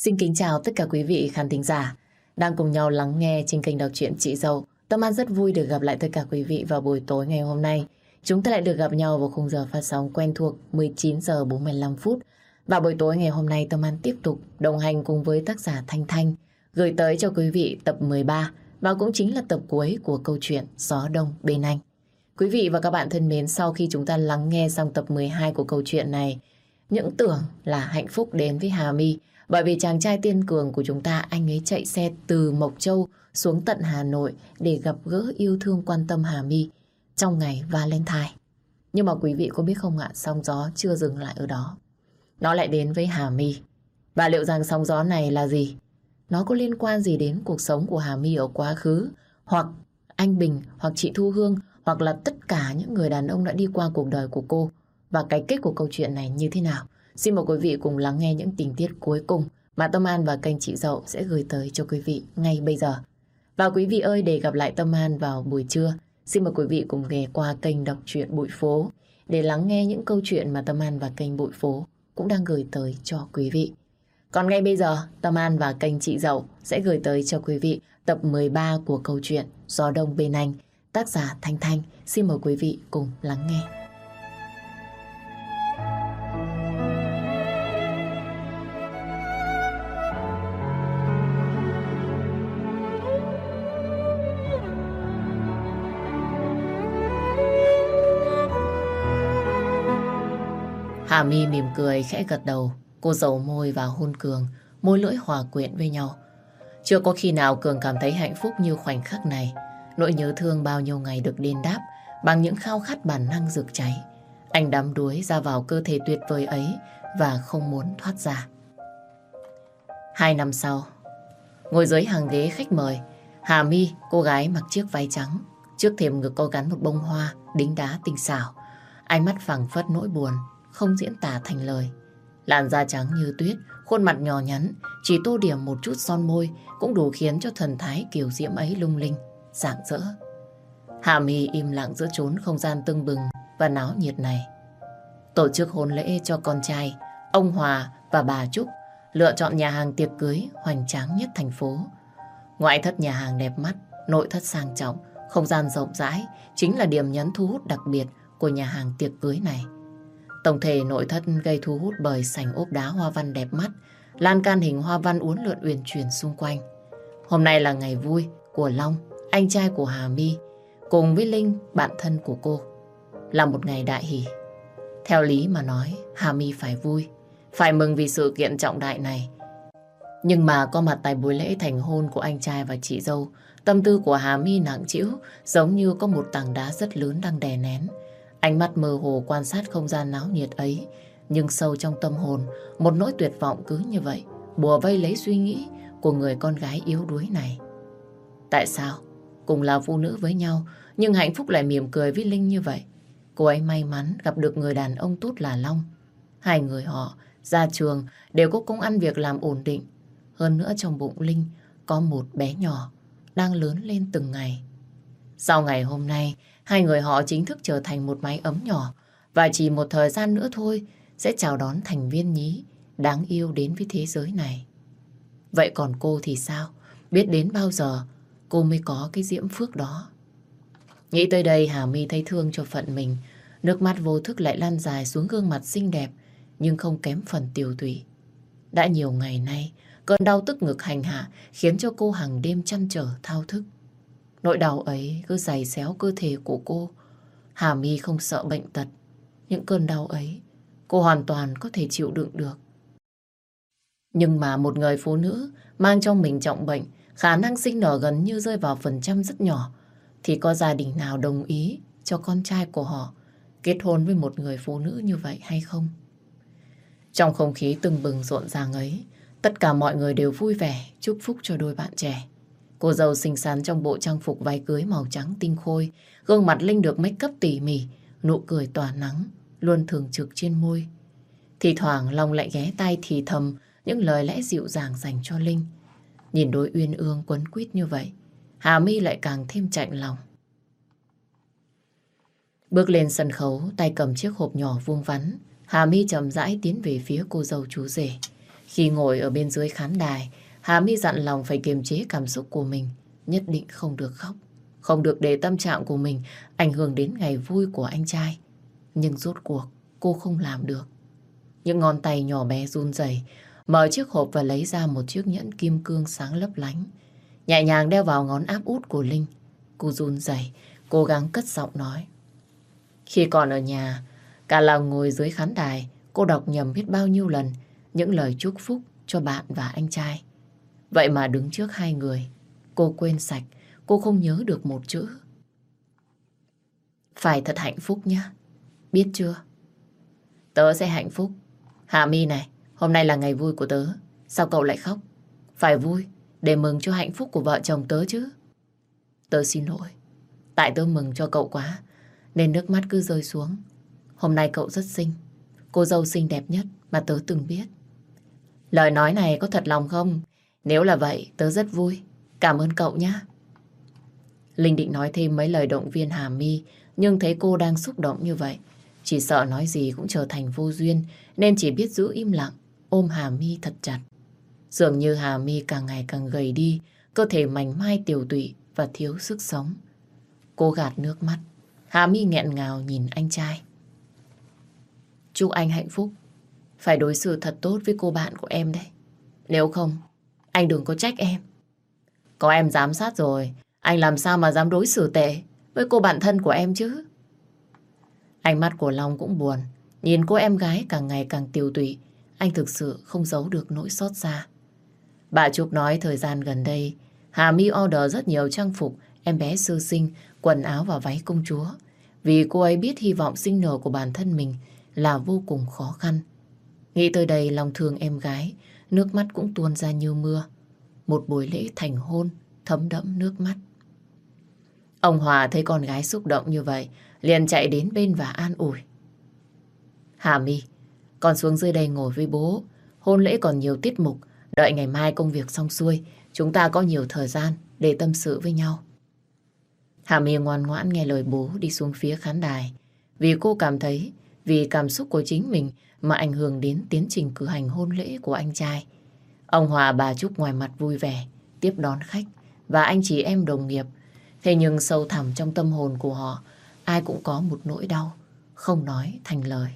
Xin kính chào tất cả quý vị khán thính giả đang cùng nhau lắng nghe trên kênh đọc truyện Chị Dâu. Tâm An rất vui được gặp lại tất cả quý vị vào buổi tối ngày hôm nay. Chúng ta lại được gặp nhau vào khung giờ phát sóng quen thuộc 19 giờ 45 phút. Và buổi tối ngày hôm nay Tâm An tiếp tục đồng hành cùng với tác giả Thanh Thanh gửi tới cho quý vị tập 13 và cũng chính là tập cuối của câu chuyện Gió Đông Bên Anh. Quý vị và các bạn thân mến, sau khi chúng ta lắng nghe xong tập 12 của câu chuyện này, những tưởng là hạnh phúc đến với Hà My. Bởi vì chàng trai tiên cường của chúng ta, anh ấy chạy xe từ Mộc Châu xuống tận Hà Nội để gặp gỡ, yêu thương, quan tâm Hà My trong ngày Valentine. Nhưng mà quý vị có biết không ạ, sóng gió chưa dừng lại ở đó. Nó lại đến với Hà My. Và liệu rằng sóng gió này là gì? Nó có liên quan gì đến cuộc sống của Hà My ở quá khứ? Hoặc anh Bình, hoặc chị Thu Hương, hoặc là tất cả những người đàn ông đã đi qua cuộc đời của cô. Và cái kết của câu chuyện này như thế nào? Xin mời quý vị cùng lắng nghe những tình tiết cuối cùng mà Tâm An và kênh Chị Dậu sẽ gửi tới cho quý vị ngay bây giờ. Và quý vị ơi, để gặp lại Tâm An vào buổi trưa, xin mời quý vị cùng ghé qua kênh Đọc truyện Bụi Phố để lắng nghe những câu chuyện mà Tâm An và kênh Bụi Phố cũng đang gửi tới cho quý vị. Còn ngay bây giờ, Tâm An và kênh Chị Dậu sẽ gửi tới cho quý vị tập 13 của câu chuyện Gió Đông Bên Anh, tác giả Thanh Thanh. Xin mời quý vị cùng lắng nghe. Hà My mỉm cười khẽ gật đầu. Cô dầu môi và hôn Cường, môi lưỡi hòa quyện với nhau. Chưa có khi nào Cường cảm thấy hạnh phúc như khoảnh khắc này. Nỗi nhớ thương bao nhiêu ngày được đền đáp bằng những khao khát bản năng rực cháy. Anh đắm đuối ra vào cơ thể tuyệt vời ấy và không muốn thoát ra. 2 năm sau, ngồi dưới hàng ghế khách mời, Hà My, cô gái mặc chiếc váy trắng, trước thềm ngực có gắn một bông hoa đính đá tinh xảo. Ánh mắt phảng phất nỗi buồn không diễn tả thành lời. Làn da trắng như tuyết, khuôn mặt nhỏ nhắn, chỉ tô điểm một chút son môi cũng đủ khiến cho thần thái kiều diễm ấy lung linh, rạng rỡ. Hà My im lặng giữa chốn không gian tưng bừng và náo nhiệt này. Tổ chức hôn lễ cho con trai, ông Hòa và bà Trúc lựa chọn nhà hàng tiệc cưới hoành tráng nhất thành phố. Ngoại thất nhà hàng đẹp mắt, nội thất sang trọng, không gian rộng rãi chính là điểm nhấn thu hút đặc biệt của nhà hàng tiệc cưới này. Tổng thể nội thất gây thu hút bởi sảnh ốp đá hoa văn đẹp mắt, lan can hình hoa văn uốn lượn uyển chuyển xung quanh. Hôm nay là ngày vui của Long, anh trai của Hà My, cùng với Linh, bạn thân của cô. Là một ngày đại hỷ. Theo lý mà nói, Hà My phải vui, phải mừng vì sự kiện trọng đại này. Nhưng mà có mặt tại buổi lễ thành hôn của anh trai và chị dâu, tâm tư của Hà My nặng trĩu, giống như có một tảng đá rất lớn đang đè nén. Ánh mắt mơ hồ quan sát không gian náo nhiệt ấy, nhưng sâu trong tâm hồn, một nỗi tuyệt vọng cứ như vậy bủa vây lấy suy nghĩ của người con gái yếu đuối này. Tại sao cùng là phụ nữ với nhau nhưng hạnh phúc lại mỉm cười với Linh như vậy? Cô ấy may mắn gặp được người đàn ông tốt là Long. Hai người họ ra trường đều có công ăn việc làm ổn định. Hơn nữa trong bụng Linh có một bé nhỏ đang lớn lên từng ngày. Sau ngày hôm nay, hai người họ chính thức trở thành một mái ấm nhỏ và chỉ một thời gian nữa thôi sẽ chào đón thành viên nhí đáng yêu đến với thế giới này. Vậy còn cô thì sao? Biết đến bao giờ cô mới có cái diễm phước đó? Nghĩ tới đây Hà My thấy thương cho phận mình. Nước mắt vô thức lại lăn dài xuống gương mặt xinh đẹp nhưng không kém phần tiều tụy. Đã nhiều ngày nay, cơn đau tức ngực hành hạ khiến cho cô hàng đêm trăn trở thao thức. Nỗi đau ấy cứ giày xéo cơ thể của cô. Hà My không sợ bệnh tật. Những cơn đau ấy cô hoàn toàn có thể chịu đựng được. Nhưng mà một người phụ nữ mang trong mình trọng bệnh, khả năng sinh nở gần như rơi vào phần trăm rất nhỏ, thì có gia đình nào đồng ý cho con trai của họ kết hôn với một người phụ nữ như vậy hay không? Trong không khí tưng bừng rộn ràng ấy, tất cả mọi người đều vui vẻ chúc phúc cho đôi bạn trẻ. Cô dâu xinh xắn trong bộ trang phục váy cưới màu trắng tinh khôi, gương mặt Linh được make up tỉ mỉ, nụ cười tỏa nắng luôn thường trực trên môi. Thì thoảng Long lại ghé tai thì thầm những lời lẽ dịu dàng dành cho Linh. Nhìn đôi uyên ương quấn quýt như vậy, Hà My lại càng thêm chạnh lòng. Bước lên sân khấu, tay cầm chiếc hộp nhỏ vuông vắn, Hà My chậm rãi tiến về phía cô dâu chú rể. Khi ngồi ở bên dưới khán đài, Hà My dặn lòng phải kiềm chế cảm xúc của mình, nhất định không được khóc, không được để tâm trạng của mình ảnh hưởng đến ngày vui của anh trai. Nhưng rốt cuộc, cô không làm được. Những ngón tay nhỏ bé run rẩy, mở chiếc hộp và lấy ra một chiếc nhẫn kim cương sáng lấp lánh, nhẹ nhàng đeo vào ngón áp út của Linh. Cô run rẩy, cố gắng cất giọng nói. Khi còn ở nhà, cả làng ngồi dưới khán đài, cô đọc nhầm biết bao nhiêu lần những lời chúc phúc cho bạn và anh trai. Vậy mà đứng trước hai người, cô quên sạch, cô không nhớ được một chữ. Phải thật hạnh phúc nhé, biết chưa? Tớ sẽ hạnh phúc. Hà My này, hôm nay là ngày vui của tớ. Sao cậu lại khóc? Phải vui, để mừng cho hạnh phúc của vợ chồng tớ chứ. Tớ xin lỗi. Tại tớ mừng cho cậu quá, nên nước mắt cứ rơi xuống. Hôm nay cậu rất xinh. Cô dâu xinh đẹp nhất mà tớ từng biết. Lời nói này có thật lòng không? Nếu là vậy, tớ rất vui. Cảm ơn cậu nhé. Linh định nói thêm mấy lời động viên Hà My, nhưng thấy cô đang xúc động như vậy, chỉ sợ nói gì cũng trở thành vô duyên, nên chỉ biết giữ im lặng, ôm Hà My thật chặt. Dường như Hà My càng ngày càng gầy đi, cơ thể mảnh mai tiều tụy và thiếu sức sống. Cô gạt nước mắt, Hà My nghẹn ngào nhìn anh trai. Chúc anh hạnh phúc, phải đối xử thật tốt với cô bạn của em đấy. Nếu không, anh đừng có trách em. Có em giám sát rồi, anh làm sao mà dám đối xử tệ với cô bạn thân của em chứ? Ánh mắt của Long cũng buồn, nhìn cô em gái càng ngày càng tiều tụy, anh thực sự không giấu được nỗi xót xa. Bà Trúc nói thời gian gần đây, Hà My order rất nhiều trang phục em bé sơ sinh, quần áo và váy công chúa, vì cô ấy biết hy vọng sinh nở của bản thân mình là vô cùng khó khăn. Nghĩ tới đây, lòng thương em gái, nước mắt cũng tuôn ra như mưa. Một buổi lễ thành hôn thấm đẫm nước mắt. Ông Hòa thấy con gái xúc động như vậy, liền chạy đến bên và an ủi. Hà My, con xuống dưới đây ngồi với bố. Hôn lễ còn nhiều tiết mục, đợi ngày mai công việc xong xuôi, chúng ta có nhiều thời gian để tâm sự với nhau. Hà My ngoan ngoãn nghe lời bố đi xuống phía khán đài, vì cô cảm thấy vì cảm xúc của chính mình mà ảnh hưởng đến tiến trình cử hành hôn lễ của anh trai. Ông Hòa bà Trúc ngoài mặt vui vẻ tiếp đón khách và anh chị em đồng nghiệp. Thế nhưng sâu thẳm trong tâm hồn của họ, ai cũng có một nỗi đau không nói thành lời.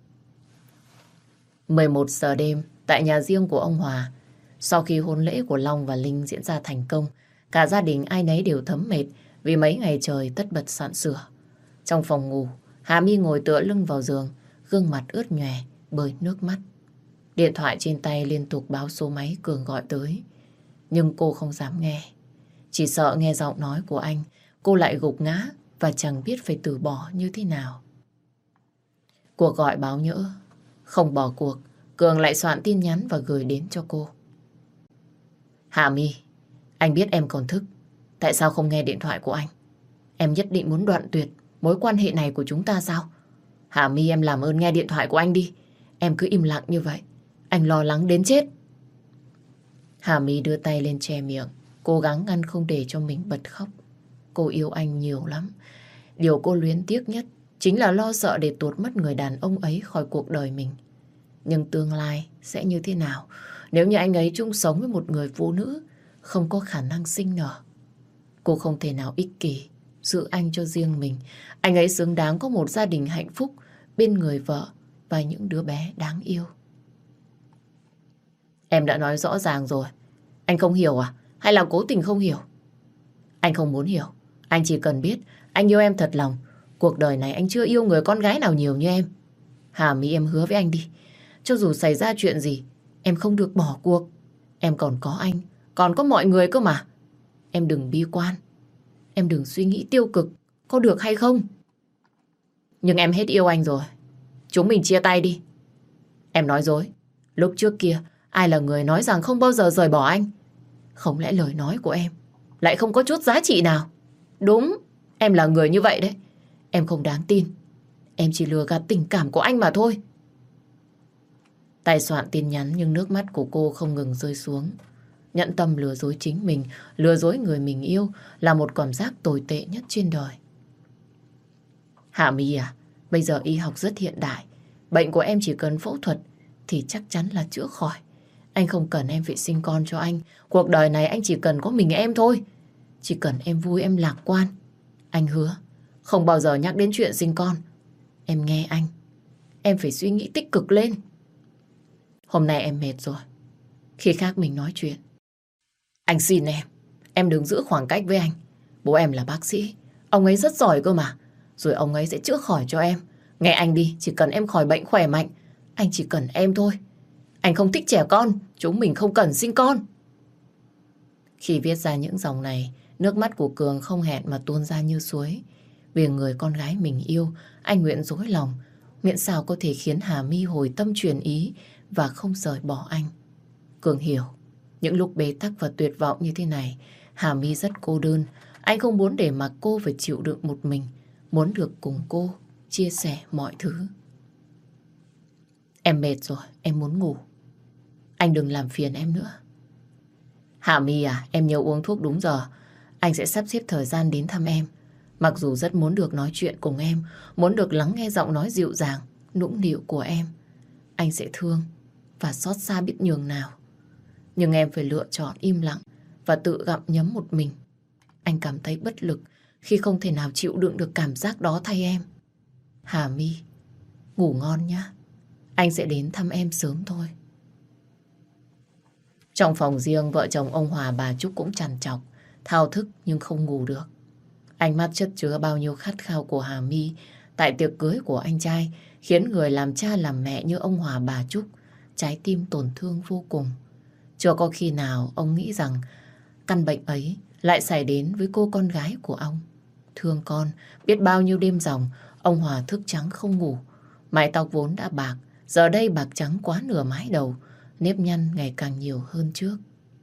11 giờ đêm tại nhà riêng của ông Hòa, sau khi hôn lễ của Long và Linh diễn ra thành công, cả gia đình ai nấy đều thấm mệt vì mấy ngày trời tất bật soạn sửa. Trong phòng ngủ, Hà My ngồi tựa lưng vào giường, gương mặt ướt nhòe bởi nước mắt. Điện thoại trên tay liên tục báo số máy Cường gọi tới, nhưng cô không dám nghe. Chỉ sợ nghe giọng nói của anh, cô lại gục ngã và chẳng biết phải từ bỏ như thế nào. Cuộc gọi báo nhỡ, không bỏ cuộc, Cường lại soạn tin nhắn và gửi đến cho cô. Hà My, anh biết em còn thức, tại sao không nghe điện thoại của anh? Em nhất định muốn đoạn tuyệt mối quan hệ này của chúng ta sao? Hà My, em làm ơn nghe điện thoại của anh đi. Em cứ im lặng như vậy, anh lo lắng đến chết. Hà My đưa tay lên che miệng, cố gắng ngăn không để cho mình bật khóc. Cô yêu anh nhiều lắm. Điều cô luyến tiếc nhất chính là lo sợ để tuột mất người đàn ông ấy khỏi cuộc đời mình. Nhưng tương lai sẽ như thế nào nếu như anh ấy chung sống với một người phụ nữ không có khả năng sinh nở? Cô không thể nào ích kỷ giữ anh cho riêng mình. Anh ấy xứng đáng có một gia đình hạnh phúc bên người vợ và những đứa bé đáng yêu. Em đã nói rõ ràng rồi. Anh không hiểu à? Hay là cố tình không hiểu? Anh không muốn hiểu. Anh chỉ cần biết anh yêu em thật lòng. Cuộc đời này anh chưa yêu người con gái nào nhiều như em. Hà My, em hứa với anh đi. Cho dù xảy ra chuyện gì, em không được bỏ cuộc. Em còn có anh, còn có mọi người cơ mà. Em đừng bi quan. Em đừng suy nghĩ tiêu cực. Có được hay không? Nhưng em hết yêu anh rồi. Chúng mình chia tay đi. Em nói dối. Lúc trước kia, ai là người nói rằng không bao giờ rời bỏ anh? Không lẽ lời nói của em lại không có chút giá trị nào? Đúng, em là người như vậy đấy. Em không đáng tin. Em chỉ lừa gạt tình cảm của anh mà thôi. Tay soạn tin nhắn nhưng nước mắt của cô không ngừng rơi xuống. Nhẫn tâm lừa dối chính mình, lừa dối người mình yêu là một cảm giác tồi tệ nhất trên đời. Hà My à, bây giờ y học rất hiện đại. Bệnh của em chỉ cần phẫu thuật thì chắc chắn là chữa khỏi. Anh không cần em phải sinh con cho anh. Cuộc đời này anh chỉ cần có mình em thôi. Chỉ cần em vui, em lạc quan. Anh hứa không bao giờ nhắc đến chuyện sinh con. Em nghe anh, em phải suy nghĩ tích cực lên. Hôm nay em mệt rồi, khi khác mình nói chuyện. Anh xin em đừng giữ khoảng cách với anh. Bố em là bác sĩ, ông ấy rất giỏi cơ mà. Rồi ông ấy sẽ chữa khỏi cho em. Nghe anh đi, chỉ cần em khỏi bệnh khỏe mạnh. Anh chỉ cần em thôi. Anh không thích trẻ con, chúng mình không cần sinh con. Khi viết ra những dòng này, nước mắt của Cường không hẹn mà tuôn ra như suối. Vì người con gái mình yêu, anh nguyện dối lòng, miễn sao có thể khiến Hà My hồi tâm chuyển ý và không rời bỏ anh. Cường hiểu, những lúc bế tắc và tuyệt vọng như thế này, Hà My rất cô đơn. Anh không muốn để mặc cô phải chịu đựng một mình, muốn được cùng cô chia sẻ mọi thứ. Em mệt rồi, em muốn ngủ. Anh đừng làm phiền em nữa. Hà My à, em nhớ uống thuốc đúng giờ. Anh sẽ sắp xếp thời gian đến thăm em. Mặc dù rất muốn được nói chuyện cùng em, muốn được lắng nghe giọng nói dịu dàng, nũng nịu của em, anh sẽ thương và xót xa biết nhường nào. Nhưng em phải lựa chọn im lặng và tự gặm nhấm một mình. Anh cảm thấy bất lực khi không thể nào chịu đựng được cảm giác đó thay em. Hà My, ngủ ngon nhé. Anh sẽ đến thăm em sớm thôi. Trong phòng riêng, vợ chồng ông Hòa bà Trúc cũng trằn trọc, thao thức nhưng không ngủ được. Ánh mắt chất chứa bao nhiêu khát khao của Hà My tại tiệc cưới của anh trai khiến người làm cha làm mẹ như ông Hòa bà Trúc trái tim tổn thương vô cùng. Chưa có khi nào ông nghĩ rằng căn bệnh ấy lại xảy đến với cô con gái của ông. Thương con, biết bao nhiêu đêm ròng, ông Hòa thức trắng không ngủ. Mái tóc vốn đã bạc, giờ đây bạc trắng quá nửa mái đầu, nếp nhăn ngày càng nhiều hơn trước.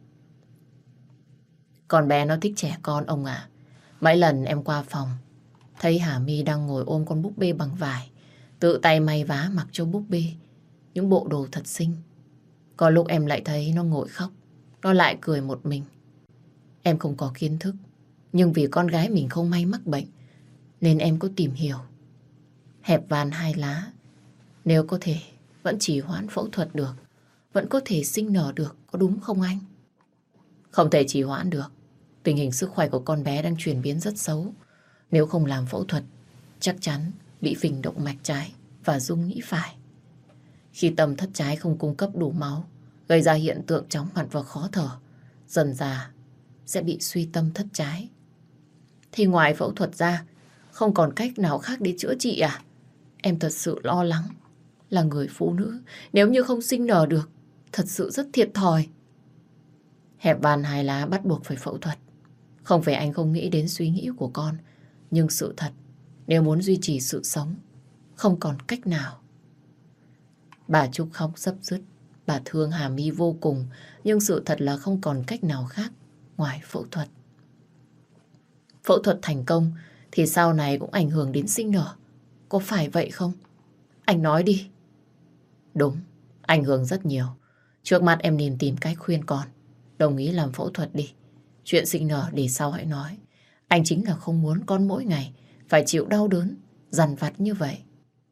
Con bé nó thích trẻ con ông ạ. Mấy lần em qua phòng, thấy Hà My đang ngồi ôm con búp bê bằng vải, tự tay may vá mặc cho búp bê những bộ đồ thật xinh. Có lúc em lại thấy nó ngồi khóc, nó lại cười một mình. Em không có kiến thức, nhưng vì con gái mình không may mắc bệnh, nên em có tìm hiểu. Hẹp van 2 lá, nếu có thể, vẫn chỉ hoãn phẫu thuật được, vẫn có thể sinh nở được, có đúng không anh? Không thể trì hoãn được. Tình hình sức khỏe của con bé đang chuyển biến rất xấu. Nếu không làm phẫu thuật, chắc chắn bị phình động mạch trái và rung nhĩ phải. Khi tâm thất trái không cung cấp đủ máu, gây ra hiện tượng chóng mặt và khó thở, dần dà sẽ bị suy tâm thất trái. Thì ngoài phẫu thuật ra, không còn cách nào khác để chữa trị à? Em thật sự lo lắng. Là người phụ nữ, nếu như không sinh nở được, thật sự rất thiệt thòi. Hẹp van 2 lá bắt buộc phải phẫu thuật. Không phải anh không nghĩ đến suy nghĩ của con, nhưng sự thật, nếu muốn duy trì sự sống, không còn cách nào. Bà Trúc khóc sấp sứt, bà thương Hà My vô cùng, nhưng sự thật là không còn cách nào khác ngoài phẫu thuật. Phẫu thuật thành công thì sau này cũng ảnh hưởng đến sinh nở. Có phải vậy không? Anh nói đi. Đúng, ảnh hưởng rất nhiều. Trước mắt em nên tìm cách khuyên con đồng ý làm phẫu thuật đi. Chuyện sinh nở để sau hãy nói. Anh chính là không muốn con mỗi ngày phải chịu đau đớn, dằn vặt như vậy.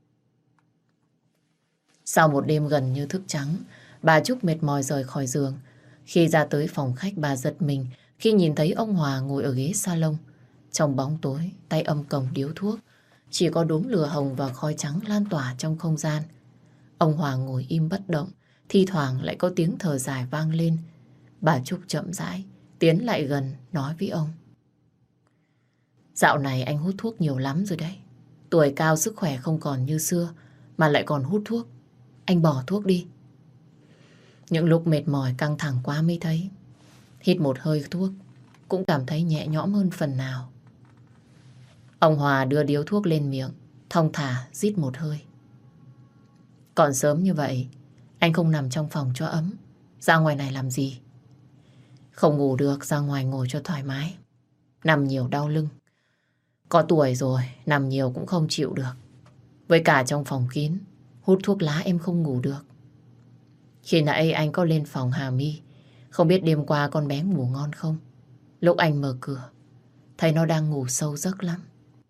Sau một đêm gần như thức trắng, bà Trúc mệt mỏi rời khỏi giường. Khi ra tới phòng khách, bà giật mình khi nhìn thấy ông Hòa ngồi ở ghế salon. Trong bóng tối, tay âm còng điếu thuốc. Chỉ có đốm lửa hồng và khói trắng lan tỏa trong không gian. Ông Hòa ngồi im bất động, thi thoảng lại có tiếng thở dài vang lên. Bà Trúc chậm rãi tiến lại gần nói với ông. Dạo này anh hút thuốc nhiều lắm rồi đấy. Tuổi cao sức khỏe không còn như xưa mà lại còn hút thuốc. Anh bỏ thuốc đi. Những lúc mệt mỏi căng thẳng quá mới thấy. Hít một hơi thuốc cũng cảm thấy nhẹ nhõm hơn phần nào. Ông Hòa đưa điếu thuốc lên miệng, thong thả rít một hơi. Còn sớm như vậy, anh không nằm trong phòng cho ấm. Ra ngoài này làm gì? Không ngủ được, ra ngoài ngồi cho thoải mái. Nằm nhiều đau lưng. Có tuổi rồi, nằm nhiều cũng không chịu được. Với cả trong phòng kín, hút thuốc lá em không ngủ được. Khi nãy anh có lên phòng Hà My, không biết đêm qua con bé ngủ ngon không? Lúc anh mở cửa, thấy nó đang ngủ sâu giấc lắm.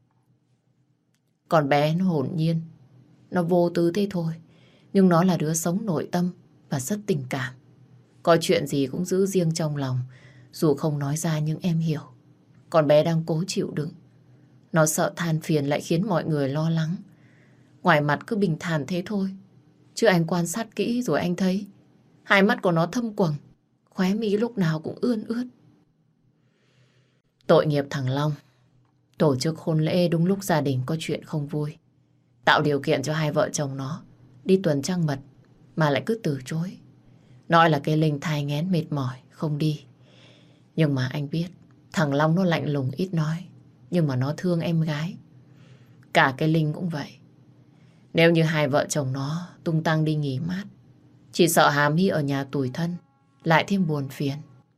Con bé nó hồn nhiên, nó vô tư thế thôi. Nhưng nó là đứa sống nội tâm và rất tình cảm. Có chuyện gì cũng giữ riêng trong lòng. Dù không nói ra nhưng em hiểu. Con bé đang cố chịu đựng. Nó sợ than phiền lại khiến mọi người lo lắng. Ngoài mặt cứ bình thản thế thôi. Chứ anh quan sát kỹ rồi anh thấy hai mắt của nó thâm quầng, khóe mi lúc nào cũng ươn ướt. Tội nghiệp thằng Long. Tổ chức hôn lễ đúng lúc gia đình có chuyện không vui. Tạo điều kiện cho hai vợ chồng nó đi tuần trăng mật mà lại cứ từ chối. Nói là cái Linh thai nghén mệt mỏi, không đi. Nhưng mà anh biết thằng Long nó lạnh lùng ít nói, nhưng mà nó thương em gái. Cả cái Linh cũng vậy. Nếu như hai vợ chồng nó tung tăng đi nghỉ mát, chỉ sợ Hà My ở nhà tủi thân lại thêm buồn phiền.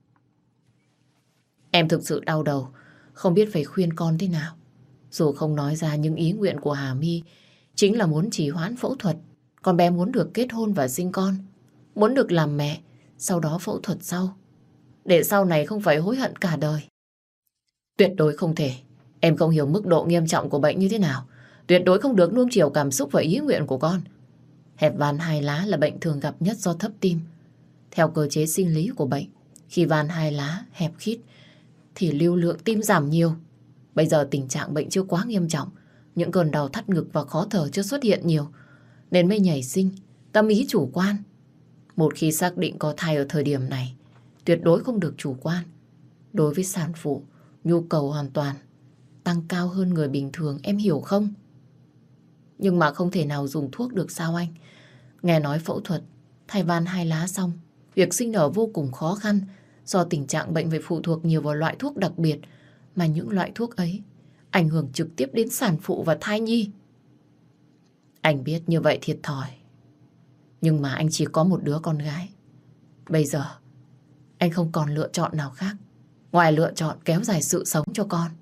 Em thực sự đau đầu, không biết phải khuyên con thế nào. Dù không nói ra nhưng ý nguyện của Hà My chính là muốn trì hoãn phẫu thuật. Con bé muốn được kết hôn và sinh con, muốn được làm mẹ, sau đó phẫu thuật sau, để sau này không phải hối hận cả đời. Tuyệt đối không thể. Em không hiểu mức độ nghiêm trọng của bệnh như thế nào. Tuyệt đối không được nuông chiều cảm xúc và ý nguyện của con. Hẹp van hai lá là bệnh thường gặp nhất do thấp tim. Theo cơ chế sinh lý của bệnh, khi van hai lá hẹp khít thì lưu lượng tim giảm nhiều. Bây giờ tình trạng bệnh chưa quá nghiêm trọng, những cơn đau thắt ngực và khó thở chưa xuất hiện nhiều, nên mới nhảy sinh, tâm ý chủ quan. Một khi xác định có thai ở thời điểm này, tuyệt đối không được chủ quan. Đối với sản phụ, nhu cầu hoàn toàn tăng cao hơn người bình thường, em hiểu không? Nhưng mà không thể nào dùng thuốc được sao anh? Nghe nói phẫu thuật thay van hai lá xong, việc sinh nở vô cùng khó khăn. Do tình trạng bệnh phải phụ thuộc nhiều vào loại thuốc đặc biệt, mà những loại thuốc ấy ảnh hưởng trực tiếp đến sản phụ và thai nhi. Anh biết như vậy thiệt thòi, nhưng mà anh chỉ có một đứa con gái. Bây giờ anh không còn lựa chọn nào khác ngoài lựa chọn kéo dài sự sống cho con.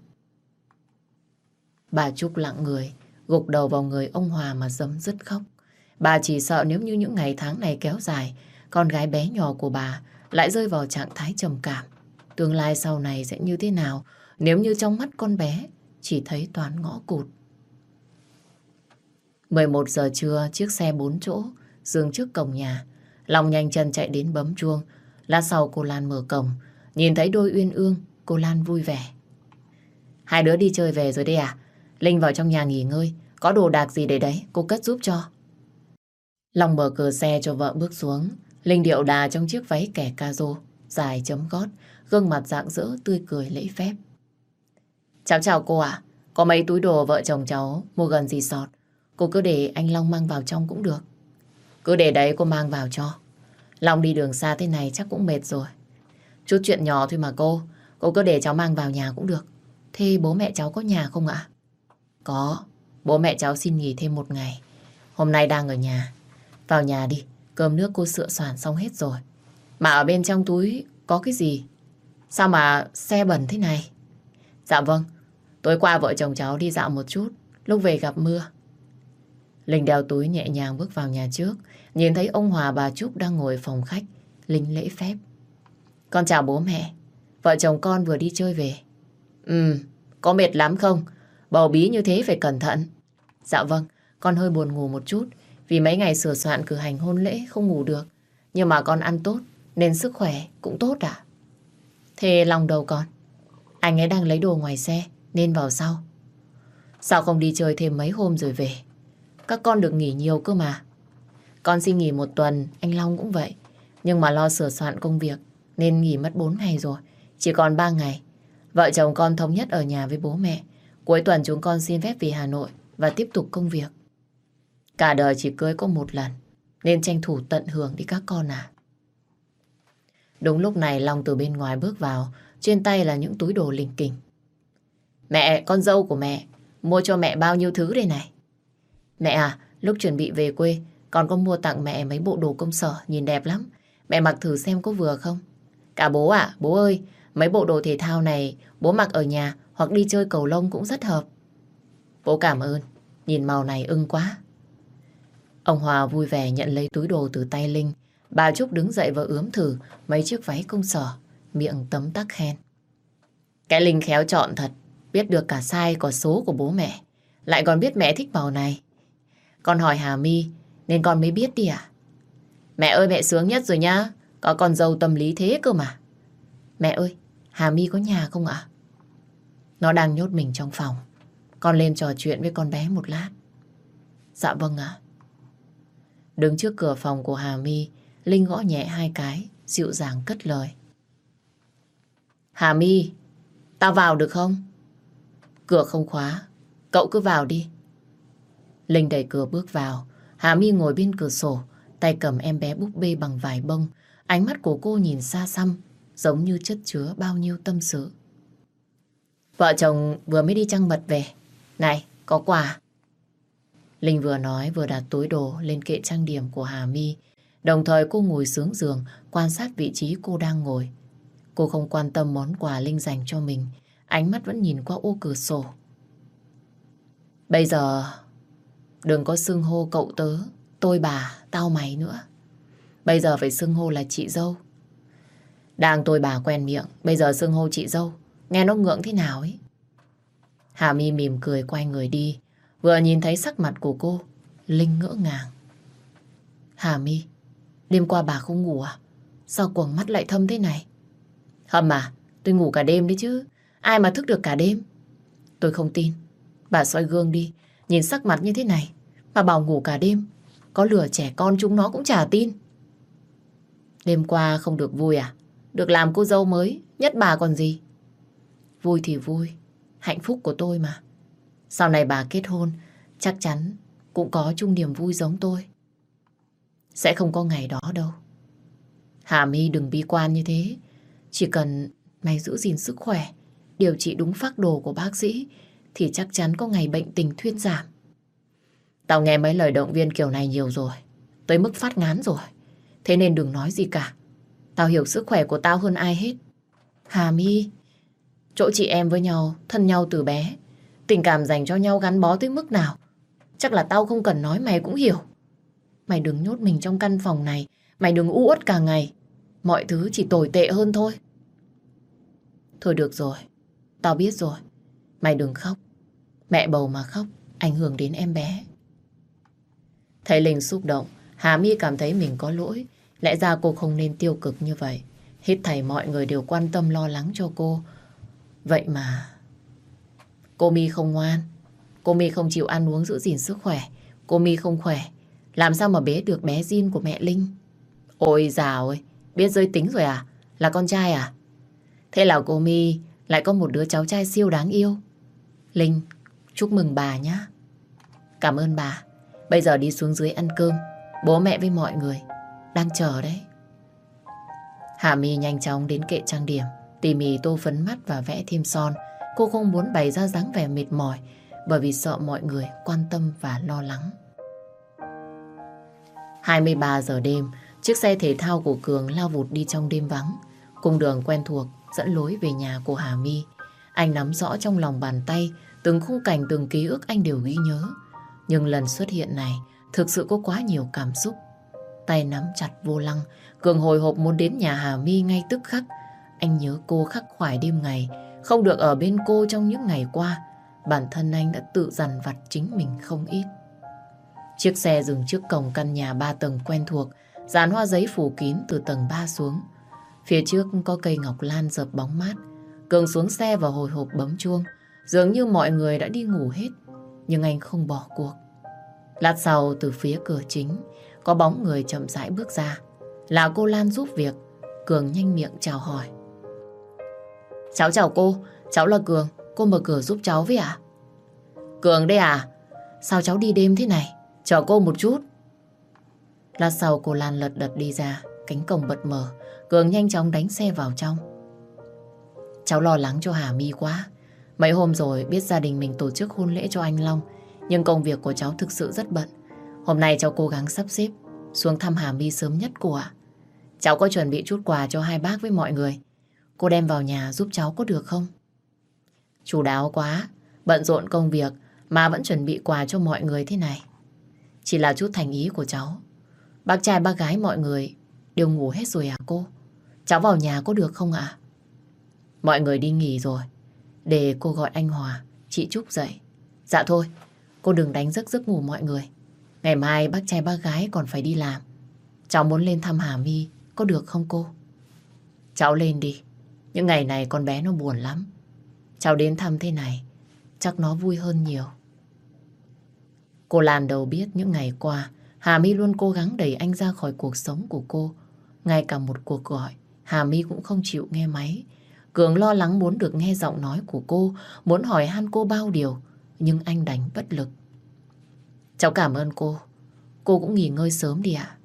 Bà Trúc lặng người, gục đầu vào người ông Hòa mà rấm dứt khóc. Bà chỉ sợ nếu như những ngày tháng này kéo dài, con gái bé nhỏ của bà lại rơi vào trạng thái trầm cảm. Tương lai sau này sẽ như thế nào nếu như trong mắt con bé chỉ thấy toàn ngõ cụt. 11 giờ trưa, chiếc xe 4 chỗ dừng trước cổng nhà. Long nhanh chân chạy đến bấm chuông. Lát sau cô Lan mở cổng, nhìn thấy đôi uyên ương, cô Lan vui vẻ. Hai đứa đi chơi về rồi đây à? Linh vào trong nhà nghỉ ngơi, có đồ đạc gì để đấy, cô cất giúp cho. Long mở cửa xe cho vợ bước xuống. Linh điệu đà trong chiếc váy kẻ cà rô, dài chấm gót, gương mặt rạng rỡ tươi cười lễ phép. Cháu chào cô ạ. Có mấy túi đồ vợ chồng cháu mua gần resort. Cô cứ để anh Long mang vào trong cũng được. Cứ để đấy cô mang vào cho. Long đi đường xa thế này chắc cũng mệt rồi. Chút chuyện nhỏ thôi mà cô cứ để cháu mang vào nhà cũng được. Thế bố mẹ cháu có nhà không ạ? Có. Bố mẹ cháu xin nghỉ thêm 1 ngày. Hôm nay đang ở nhà. Vào nhà đi. Cơm nước cô sửa soạn xong hết rồi. Mà ở bên trong túi có cái gì? Sao mà xe bẩn thế này? Dạ vâng. Tối qua vợ chồng cháu đi dạo một chút, lúc về gặp mưa. Linh đeo túi nhẹ nhàng bước vào nhà trước. Nhìn thấy ông Hòa bà Trúc đang ngồi phòng khách. Linh lễ phép. Con chào bố mẹ. Vợ chồng con vừa đi chơi về. Có mệt lắm không? Bầu bí như thế phải cẩn thận. Dạ vâng, con hơi buồn ngủ một chút vì mấy ngày sửa soạn cử hành hôn lễ không ngủ được. Nhưng mà con ăn tốt nên sức khỏe cũng tốt ạ. Thế Long đâu con? Anh ấy đang lấy đồ ngoài xe nên vào sau. Sao không đi chơi thêm mấy hôm rồi về? Các con được nghỉ nhiều cơ mà. Con xin nghỉ 1 tuần, anh Long cũng vậy. Nhưng mà lo sửa soạn công việc nên nghỉ mất 4 ngày rồi. Chỉ còn 3 ngày. Vợ chồng con thống nhất ở nhà với bố mẹ. Cuối tuần chúng con xin phép về Hà Nội và tiếp tục công việc. Cả đời chỉ cưới có 1 lần nên tranh thủ tận hưởng đi các con à. Đúng lúc này Long từ bên ngoài bước vào. Trên tay là những túi đồ lỉnh kỉnh. Mẹ, con dâu của mẹ mua cho mẹ bao nhiêu thứ đây này. Mẹ à, lúc chuẩn bị về quê con có mua tặng mẹ mấy bộ đồ công sở nhìn đẹp lắm. Mẹ mặc thử xem có vừa không. Cả bố ạ, bố ơi, mấy bộ đồ thể thao này bố mặc ở nhà hoặc đi chơi cầu lông cũng rất hợp. Bố cảm ơn, nhìn màu này ưng quá. Ông Hòa vui vẻ nhận lấy túi đồ từ tay Linh. Bà Trúc đứng dậy và ướm thử mấy chiếc váy công sở, miệng tấm tắc khen. Cái Linh khéo chọn thật, biết được cả size có số của bố mẹ, lại còn biết mẹ thích màu này. Con hỏi Hà My nên con mới biết đi à? Mẹ ơi, mẹ sướng nhất rồi nhá. Có con dâu tâm lý thế cơ mà. Mẹ ơi, Hà My có nhà không ạ? Nó đang nhốt mình trong phòng. Con lên trò chuyện với con bé một lát. Dạ vâng ạ. Đứng trước cửa phòng của Hà My, Linh gõ nhẹ 2 cái, dịu dàng cất lời. Hà My, tao vào được không? Cửa không khóa, cậu cứ vào đi. Linh đẩy cửa bước vào. Hà My ngồi bên cửa sổ, tay cầm em bé búp bê bằng vải bông. Ánh mắt của cô nhìn xa xăm, giống như chất chứa bao nhiêu tâm sự. Vợ chồng vừa mới đi trăng mật về. Này, có quà. Linh vừa nói vừa đặt túi đồ lên kệ trang điểm của Hà My. Đồng thời cô ngồi xuống giường, quan sát vị trí cô đang ngồi. Cô không quan tâm món quà Linh dành cho mình. Ánh mắt vẫn nhìn qua ô cửa sổ. Bây giờ đừng có xưng hô cậu tớ, tôi bà, tao mày nữa. Bây giờ phải xưng hô là chị dâu. Đang tôi bà quen miệng, bây giờ xưng hô chị dâu, nghe nó ngượng thế nào ấy. Hà My mỉm cười quay người đi. Vừa nhìn thấy sắc mặt của cô, Linh ngỡ ngàng. Hà My, đêm qua bà không ngủ à? Sao quầng mắt lại thâm thế này? Hâm à, tôi ngủ cả đêm đấy chứ. Ai mà thức được cả đêm? Tôi không tin. Bà soi gương đi, nhìn sắc mặt như thế này mà bảo ngủ cả đêm. Có lừa trẻ con chúng nó cũng chả tin. Đêm qua không được vui à? Được làm cô dâu mới, nhất bà còn gì. Vui thì vui, hạnh phúc của tôi mà. Sau này bà kết hôn, chắc chắn cũng có chung niềm vui giống tôi. Sẽ không có ngày đó đâu. Hà My đừng bi quan như thế. Chỉ cần mày giữ gìn sức khỏe, điều trị đúng phác đồ của bác sĩ, thì chắc chắn có ngày bệnh tình thuyên giảm. Tao nghe mấy lời động viên kiểu này nhiều rồi, tới mức phát ngán rồi. Thế nên đừng nói gì cả. Tao hiểu sức khỏe của tao hơn ai hết. Hà My, chỗ chị em với nhau, thân nhau từ bé, tình cảm dành cho nhau gắn bó tới mức nào, chắc là tao không cần nói mày cũng hiểu. Mày đừng nhốt mình trong căn phòng này, mày đừng u uất cả ngày. Mọi thứ chỉ tồi tệ hơn thôi. Thôi được rồi, tao biết rồi. Mày đừng khóc. Mẹ bầu mà khóc, ảnh hưởng đến em bé. Thấy Linh xúc động, Hà My cảm thấy mình có lỗi. Lẽ ra cô không nên tiêu cực như vậy. Hết thảy mọi người đều quan tâm lo lắng cho cô. Vậy mà cô My không ngoan. Cô My không chịu ăn uống giữ gìn sức khỏe. Cô My không khỏe, làm sao mà bế được bé Jin của mẹ Linh. Ôi dào ơi, biết giới tính rồi à? Là con trai à? Thế là cô My lại có một đứa cháu trai siêu đáng yêu. Linh, chúc mừng bà nhé. Cảm ơn bà. Bây giờ đi xuống dưới ăn cơm. Bố mẹ với mọi người đang chờ đấy. Hà My nhanh chóng đến kệ trang điểm, tỉ mỉ tô phấn mắt và vẽ thêm son. Cô không muốn bày ra dáng vẻ mệt mỏi, bởi vì sợ mọi người quan tâm và lo lắng. 23 giờ đêm, chiếc xe thể thao của Cường lao vụt đi trong đêm vắng. Cung đường quen thuộc dẫn lối về nhà của Hà My. Anh nắm rõ trong lòng bàn tay từng khung cảnh, từng ký ức anh đều ghi nhớ. Nhưng lần xuất hiện này thực sự có quá nhiều cảm xúc. Tay nắm chặt vô lăng, Cường hồi hộp muốn đến nhà Hà My ngay tức khắc. Anh nhớ cô khắc khoải đêm ngày, không được ở bên cô trong những ngày qua. Bản thân anh đã tự dằn vặt chính mình không ít. Chiếc xe dừng trước cổng căn nhà 3 tầng quen thuộc, dàn hoa giấy phủ kín từ tầng 3 xuống. Phía trước có cây ngọc lan dợp bóng mát. Cường xuống xe và hồi hộp bấm chuông. Dường như mọi người đã đi ngủ hết, nhưng anh không bỏ cuộc. Lát sau từ phía cửa chính có bóng người chậm rãi bước ra. Là cô Lan giúp việc. Cường nhanh miệng chào hỏi. Cháu chào cô, cháu là Cường. Cô mở cửa giúp cháu với ạ? Cường đây à? Sao cháu đi đêm thế này? Chờ cô một chút. Lát sau cô Lan lật đật đi ra. Cánh cổng bật mở. Cường nhanh chóng đánh xe vào trong. Cháu lo lắng cho Hà My quá. Mấy hôm rồi biết gia đình mình tổ chức hôn lễ cho anh Long, nhưng công việc của cháu thực sự rất bận. Hôm nay cháu cố gắng sắp xếp xuống thăm Hà My sớm nhất cô ạ. Cháu có chuẩn bị chút quà cho hai bác với mọi người. Cô đem vào nhà giúp cháu có được không? Chu đáo quá. Bận rộn công việc mà vẫn chuẩn bị quà cho mọi người thế này. Chỉ là chút thành ý của cháu. Bác trai bác gái mọi người đều ngủ hết rồi à cô? Cháu vào nhà có được không ạ? Mọi người đi nghỉ rồi. Để cô gọi anh Hòa, chị Trúc dậy. Dạ thôi, cô đừng đánh giấc ngủ mọi người. Ngày mai bác trai bác gái còn phải đi làm. Cháu muốn lên thăm Hà My có được không cô? Cháu lên đi. Những ngày này con bé nó buồn lắm. Cháu đến thăm thế này, chắc nó vui hơn nhiều. Cô Lan đâu biết những ngày qua, Hà My luôn cố gắng đẩy anh ra khỏi cuộc sống của cô. Ngay cả một cuộc gọi, Hà My cũng không chịu nghe máy. Cường lo lắng muốn được nghe giọng nói của cô, muốn hỏi han cô bao điều, nhưng anh đành bất lực. Cháu cảm ơn cô. Cô cũng nghỉ ngơi sớm đi ạ.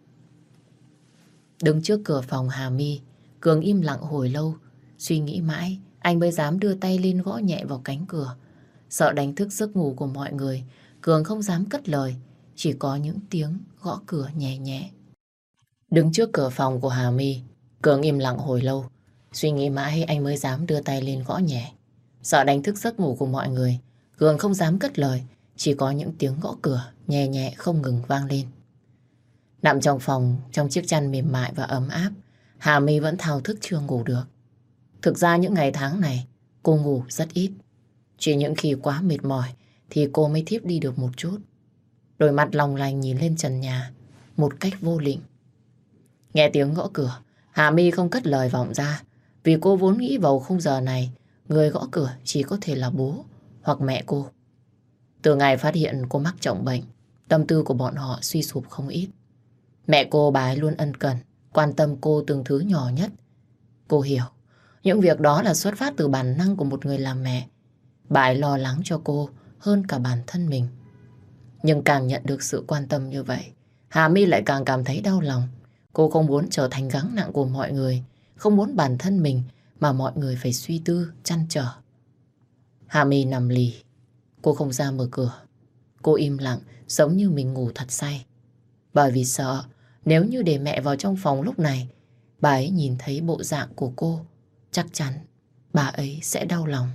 Đứng trước cửa phòng Hà My, Cường im lặng hồi lâu. Suy nghĩ mãi, anh mới dám đưa tay lên gõ nhẹ vào cánh cửa. Sợ đánh thức giấc ngủ của mọi người, Cường không dám cất lời, chỉ có những tiếng gõ cửa nhẹ nhẹ. Đứng trước cửa phòng của Hà My, Cường im lặng hồi lâu. Suy nghĩ mãi anh mới dám đưa tay lên gõ nhẹ. Sợ đánh thức giấc ngủ của mọi người, Cường không dám cất lời, chỉ có những tiếng gõ cửa nhẹ nhẹ không ngừng vang lên. Nằm trong phòng, trong chiếc chăn mềm mại và ấm áp, Hà My vẫn thao thức chưa ngủ được. Thực ra những ngày tháng này, cô ngủ rất ít. Chỉ những khi quá mệt mỏi thì cô mới thiếp đi được một chút. Đôi mắt long lanh nhìn lên trần nhà một cách vô định. Nghe tiếng gõ cửa, Hà My không cất lời vọng ra, vì cô vốn nghĩ vào khung giờ này người gõ cửa chỉ có thể là bố hoặc mẹ cô. Từ ngày phát hiện cô mắc trọng bệnh, tâm tư của bọn họ suy sụp không ít. Mẹ cô bà ấy luôn ân cần, quan tâm cô từng thứ nhỏ nhất. Cô hiểu, những việc đó là xuất phát từ bản năng của một người làm mẹ. Bà ấy lo lắng cho cô hơn cả bản thân mình. Nhưng càng nhận được sự quan tâm như vậy, Hà My lại càng cảm thấy đau lòng. Cô không muốn trở thành gánh nặng của mọi người, không muốn bản thân mình mà mọi người phải suy tư, trăn trở. Hà My nằm lì, cô không ra mở cửa. Cô im lặng, giống như mình ngủ thật say. Bởi vì sợ, nếu như để mẹ vào trong phòng lúc này, bà ấy nhìn thấy bộ dạng của cô, chắc chắn bà ấy sẽ đau lòng.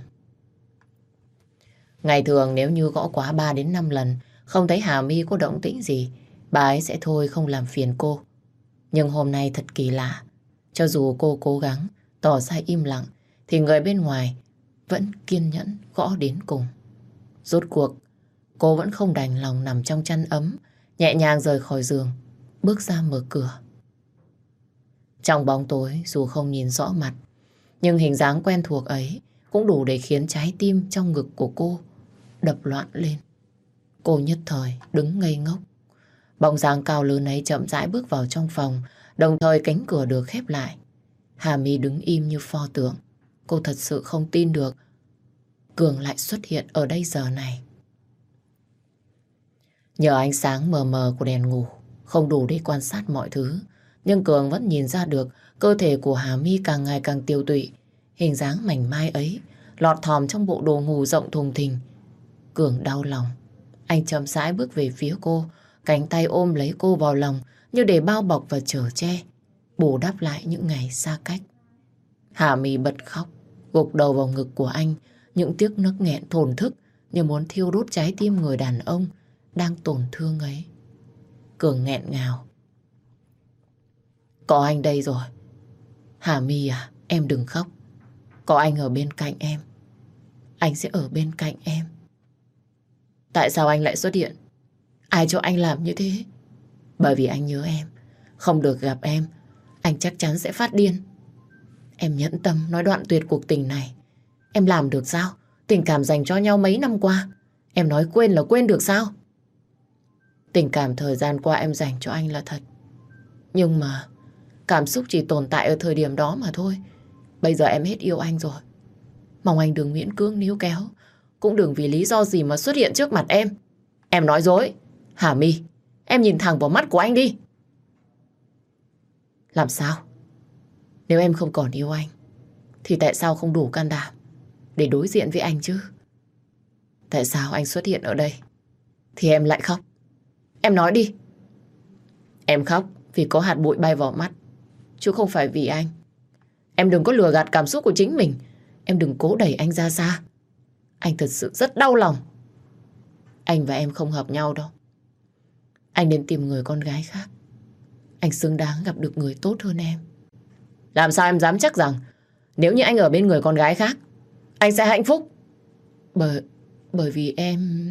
Ngày thường nếu như gõ quá 3 đến 5 lần, không thấy Hà My có động tĩnh gì, bà ấy sẽ thôi không làm phiền cô. Nhưng hôm nay thật kỳ lạ. Cho dù cô cố gắng tỏ ra im lặng, thì người bên ngoài vẫn kiên nhẫn gõ đến cùng. Rốt cuộc, cô vẫn không đành lòng nằm trong chăn ấm, nhẹ nhàng rời khỏi giường, bước ra mở cửa. Trong bóng tối, dù không nhìn rõ mặt, nhưng hình dáng quen thuộc ấy cũng đủ để khiến trái tim trong ngực của cô đập loạn lên. Cô nhất thời đứng ngây ngốc. Bóng dáng cao lớn ấy chậm rãi bước vào trong phòng, đồng thời cánh cửa được khép lại. Hà My đứng im như pho tượng. Cô thật sự không tin được Cường lại xuất hiện ở đây giờ này. Nhờ ánh sáng mờ mờ của đèn ngủ không đủ để quan sát mọi thứ, nhưng Cường vẫn nhìn ra được cơ thể của Hà My càng ngày càng tiêu tụy. Hình dáng mảnh mai ấy lọt thỏm trong bộ đồ ngủ rộng thùng thình. Cường đau lòng. Anh chậm rãi bước về phía cô, cánh tay ôm lấy cô vào lòng như để bao bọc và chở che, bù đắp lại những ngày xa cách. Hà My bật khóc, gục đầu vào ngực của anh, những tiếc nức nghẹn thổn thức như muốn thiêu đốt trái tim người đàn ông đang tổn thương ấy. Cường nghẹn ngào. Có anh đây rồi. Hà My à, em đừng khóc. Có anh ở bên cạnh em. Anh sẽ ở bên cạnh em. Tại sao anh lại xuất hiện? Ai cho anh làm như thế? Bởi vì anh nhớ em. Không được gặp em, anh chắc chắn sẽ phát điên. Em nhẫn tâm nói đoạn tuyệt cuộc tình này. Em làm được sao? Tình cảm dành cho nhau mấy năm qua, em nói quên là quên được sao? Tình cảm thời gian qua em dành cho anh là thật. Nhưng mà cảm xúc chỉ tồn tại ở thời điểm đó mà thôi. Bây giờ em hết yêu anh rồi. Mong anh đừng miễn cưỡng níu kéo, cũng đừng vì lý do gì mà xuất hiện trước mặt em. Em nói dối. Hà My, em nhìn thẳng vào mắt của anh đi. Làm sao? Nếu em không còn yêu anh, thì tại sao không đủ can đảm để đối diện với anh chứ? Tại sao anh xuất hiện ở đây thì em lại khóc? Em nói đi. Em khóc vì có hạt bụi bay vào mắt, chứ không phải vì anh. Em đừng có lừa gạt cảm xúc của chính mình. Em đừng cố đẩy anh ra xa. Anh thật sự rất đau lòng. Anh và em không hợp nhau đâu. Anh nên tìm người con gái khác. Anh xứng đáng gặp được người tốt hơn em. Làm sao em dám chắc rằng nếu như anh ở bên người con gái khác, anh sẽ hạnh phúc? Bởi vì em...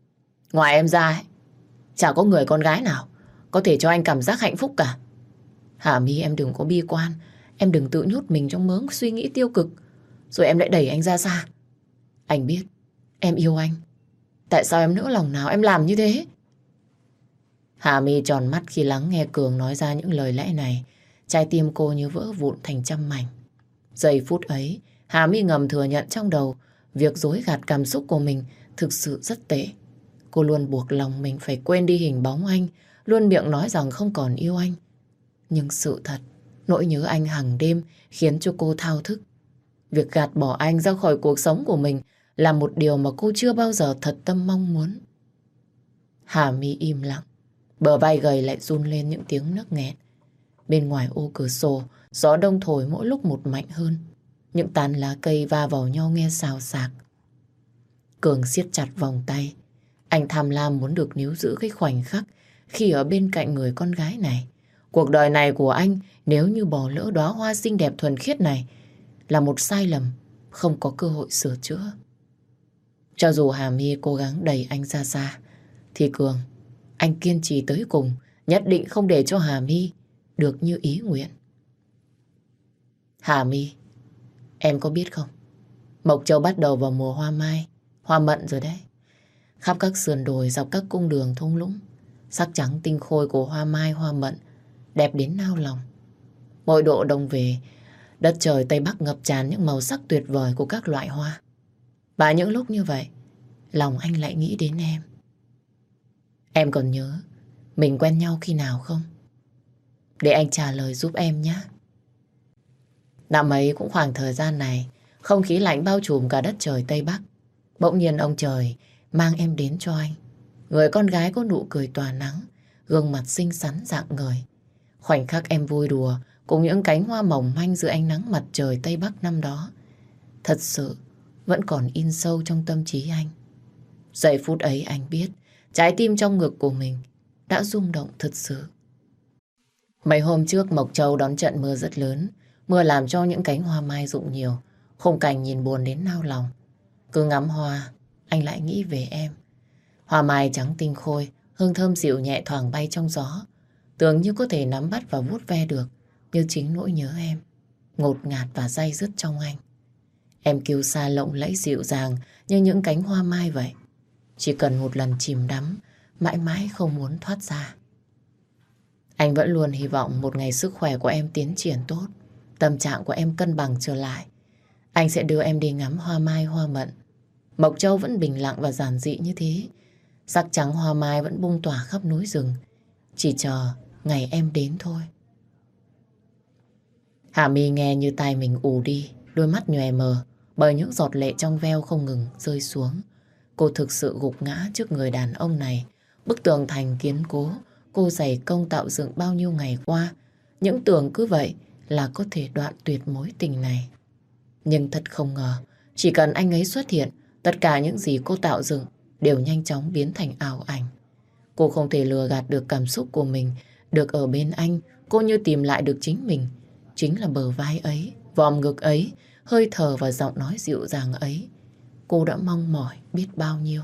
Ngoài em ra ấy, chả có người con gái nào có thể cho anh cảm giác hạnh phúc cả. Hà My, em đừng có bi quan. Em đừng tự nhốt mình trong mớ suy nghĩ tiêu cực. Rồi em lại đẩy anh ra xa. Anh biết em yêu anh. Tại sao em nỡ lòng nào em làm như thế? Hà My tròn mắt khi lắng nghe Cường nói ra những lời lẽ này. Trái tim cô như vỡ vụn thành trăm mảnh. Giây phút ấy, Hà My ngầm thừa nhận trong đầu việc dối gạt cảm xúc của mình thực sự rất tệ. Cô luôn buộc lòng mình phải quên đi hình bóng anh, luôn miệng nói rằng không còn yêu anh. Nhưng sự thật, nỗi nhớ anh hàng đêm khiến cho cô thao thức. Việc gạt bỏ anh ra khỏi cuộc sống của mình là một điều mà cô chưa bao giờ thật tâm mong muốn. Hà My im lặng, bờ vai gầy lại run lên những tiếng nấc nghẹn. Bên ngoài ô cửa sổ, gió đông thổi mỗi lúc một mạnh hơn. Những tán lá cây va vào nhau nghe xào xạc. Cường siết chặt vòng tay. Anh tham lam muốn được níu giữ cái khoảnh khắc khi ở bên cạnh người con gái này. Cuộc đời này của anh nếu như bỏ lỡ đóa hoa xinh đẹp thuần khiết này là một sai lầm, không có cơ hội sửa chữa. Cho dù Hà My cố gắng đẩy anh ra xa, thì Cường, anh kiên trì tới cùng, nhất định không để cho Hà My được như ý nguyện. Hà My, em có biết không? Mộc Châu bắt đầu vào mùa hoa mai, hoa mận rồi đấy. Khắp các sườn đồi dọc các cung đường thung lũng, sắc trắng tinh khôi của hoa mai hoa mận đẹp đến nao lòng. Mỗi độ đông về, đất trời Tây Bắc ngập tràn những màu sắc tuyệt vời của các loại hoa. Và những lúc như vậy, lòng anh lại nghĩ đến em. Em còn nhớ mình quen nhau khi nào không? Để anh trả lời giúp em nhé. Năm ấy cũng khoảng thời gian này, không khí lạnh bao trùm cả đất trời Tây Bắc. Bỗng nhiên ông trời mang em đến cho anh. Người con gái có nụ cười tỏa nắng, gương mặt xinh xắn rạng ngời. Khoảnh khắc em vui đùa cùng những cánh hoa mỏng manh dưới ánh nắng mặt trời Tây Bắc năm đó, thật sự vẫn còn in sâu trong tâm trí anh. Giây phút ấy anh biết trái tim trong ngực của mình đã rung động thật sự. Mấy hôm trước Mộc Châu đón trận mưa rất lớn. Mưa làm cho những cánh hoa mai rụng nhiều. Khung cảnh nhìn buồn đến nao lòng. Cứ ngắm hoa, anh lại nghĩ về em. Hoa mai trắng tinh khôi, hương thơm dịu nhẹ thoảng bay trong gió. Tưởng như có thể nắm bắt và vuốt ve được, như chính nỗi nhớ em, ngột ngạt và day dứt trong anh. Em kiêu sa lộng lẫy dịu dàng như những cánh hoa mai vậy. Chỉ cần một lần chìm đắm, mãi mãi không muốn thoát ra. Anh vẫn luôn hy vọng một ngày sức khỏe của em tiến triển tốt, tâm trạng của em cân bằng trở lại. Anh sẽ đưa em đi ngắm hoa mai hoa mận. Mộc Châu vẫn bình lặng và giản dị như thế. Sắc trắng hoa mai vẫn bung tỏa khắp núi rừng. Chỉ chờ ngày em đến thôi. Hà My nghe như tai mình ù đi, đôi mắt nhòe mờ bởi những giọt lệ trong veo không ngừng rơi xuống. Cô thực sự gục ngã trước người đàn ông này. Bức tường thành kiên cố, cô dày công tạo dựng bao nhiêu ngày qua. Những tưởng cứ vậy là có thể đoạn tuyệt mối tình này. Nhưng thật không ngờ, chỉ cần anh ấy xuất hiện, tất cả những gì cô tạo dựng đều nhanh chóng biến thành ảo ảnh. Cô không thể lừa gạt được cảm xúc của mình. Được ở bên anh, cô như tìm lại được chính mình. Chính là bờ vai ấy, vòm ngực ấy, hơi thở và giọng nói dịu dàng ấy. Cô đã mong mỏi biết bao nhiêu.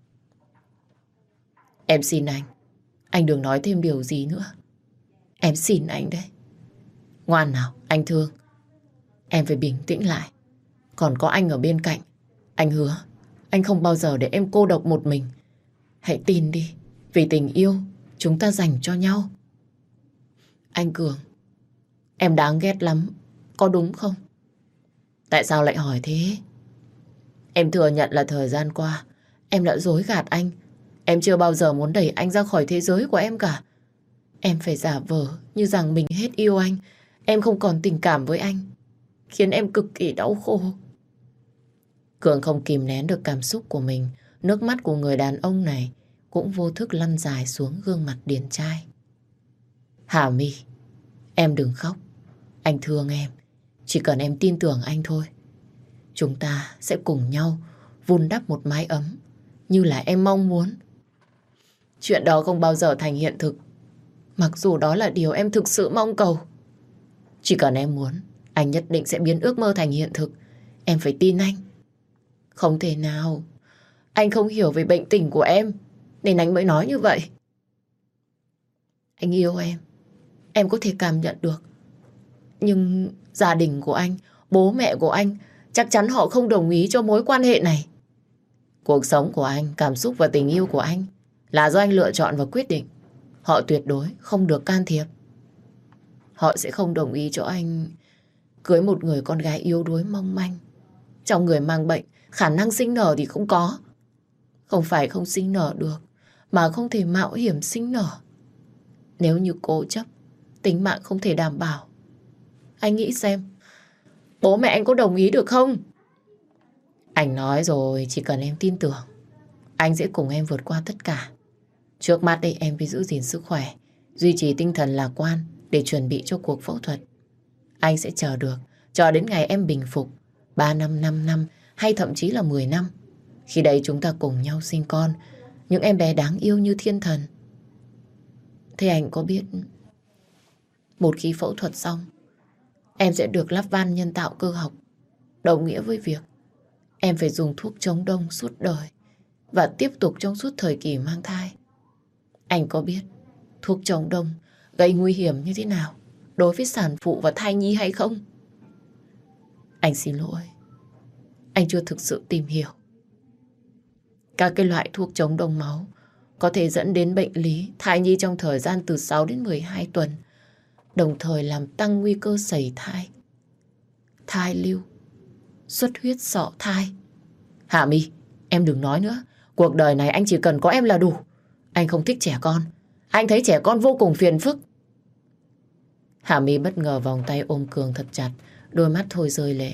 Em xin anh đừng nói thêm điều gì nữa. Em xin anh đấy. Ngoan nào, anh thương. Em phải bình tĩnh lại. Còn có anh ở bên cạnh. Anh hứa, anh không bao giờ để em cô độc một mình. Hãy tin đi, vì tình yêu chúng ta dành cho nhau. Anh Cường, em đáng ghét lắm, có đúng không? Tại sao lại hỏi thế? Em thừa nhận là thời gian qua em đã dối gạt anh. Em chưa bao giờ muốn đẩy anh ra khỏi thế giới của em cả. Em phải giả vờ như rằng mình hết yêu anh. Em không còn tình cảm với anh, khiến em cực kỳ đau khổ. Cường không kìm nén được cảm xúc của mình. Nước mắt của người đàn ông này cũng vô thức lăn dài xuống gương mặt điển trai. Hà My, em đừng khóc. Anh thương em. Chỉ cần em tin tưởng anh thôi. Chúng ta sẽ cùng nhau vun đắp một mái ấm như là em mong muốn. Chuyện đó không bao giờ thành hiện thực, mặc dù đó là điều em thực sự mong cầu. Chỉ cần em muốn, anh nhất định sẽ biến ước mơ thành hiện thực. Em phải tin anh. Không thể nào. Anh không hiểu về bệnh tình của em, nên anh mới nói như vậy. Anh yêu em. em có thể cảm nhận được. Nhưng gia đình của anh, bố mẹ của anh, chắc chắn họ không đồng ý cho mối quan hệ này. Cuộc sống của anh, cảm xúc và tình yêu của anh là do anh lựa chọn và quyết định. Họ tuyệt đối không được can thiệp. Họ sẽ không đồng ý cho anh cưới một người con gái yếu đuối mong manh. Trong người mang bệnh, khả năng sinh nở thì không có. Không phải không sinh nở được, mà không thể mạo hiểm sinh nở. Nếu như cố chấp, tính mạng không thể đảm bảo. Anh nghĩ xem, bố mẹ anh có đồng ý được không? Anh nói rồi, chỉ cần em tin tưởng, anh sẽ cùng em vượt qua tất cả. Trước mắt đây em phải giữ gìn sức khỏe, duy trì tinh thần lạc quan để chuẩn bị cho cuộc phẫu thuật. Anh sẽ chờ được, chờ đến ngày em bình phục, 3 năm, 5 năm hay thậm chí là 10 năm. Khi đấy chúng ta cùng nhau sinh con, những em bé đáng yêu như thiên thần. Thế anh có biết, một khi phẫu thuật xong, em sẽ được lắp van nhân tạo cơ học, đồng nghĩa với việc em phải dùng thuốc chống đông suốt đời và tiếp tục trong suốt thời kỳ mang thai. Anh có biết thuốc chống đông gây nguy hiểm như thế nào đối với sản phụ và thai nhi hay không? Anh xin lỗi, anh chưa thực sự tìm hiểu. Các cái loại thuốc chống đông máu có thể dẫn đến bệnh lý thai nhi trong thời gian từ 6 đến 12 tuần, đồng thời làm tăng nguy cơ sẩy thai, thai lưu, xuất huyết sọ thai. Hà My, em đừng nói nữa. Cuộc đời này anh chỉ cần có em là đủ. Anh không thích trẻ con. Anh thấy trẻ con vô cùng phiền phức. Hà My bất ngờ vòng tay ôm Cường thật chặt, đôi mắt thôi rơi lệ.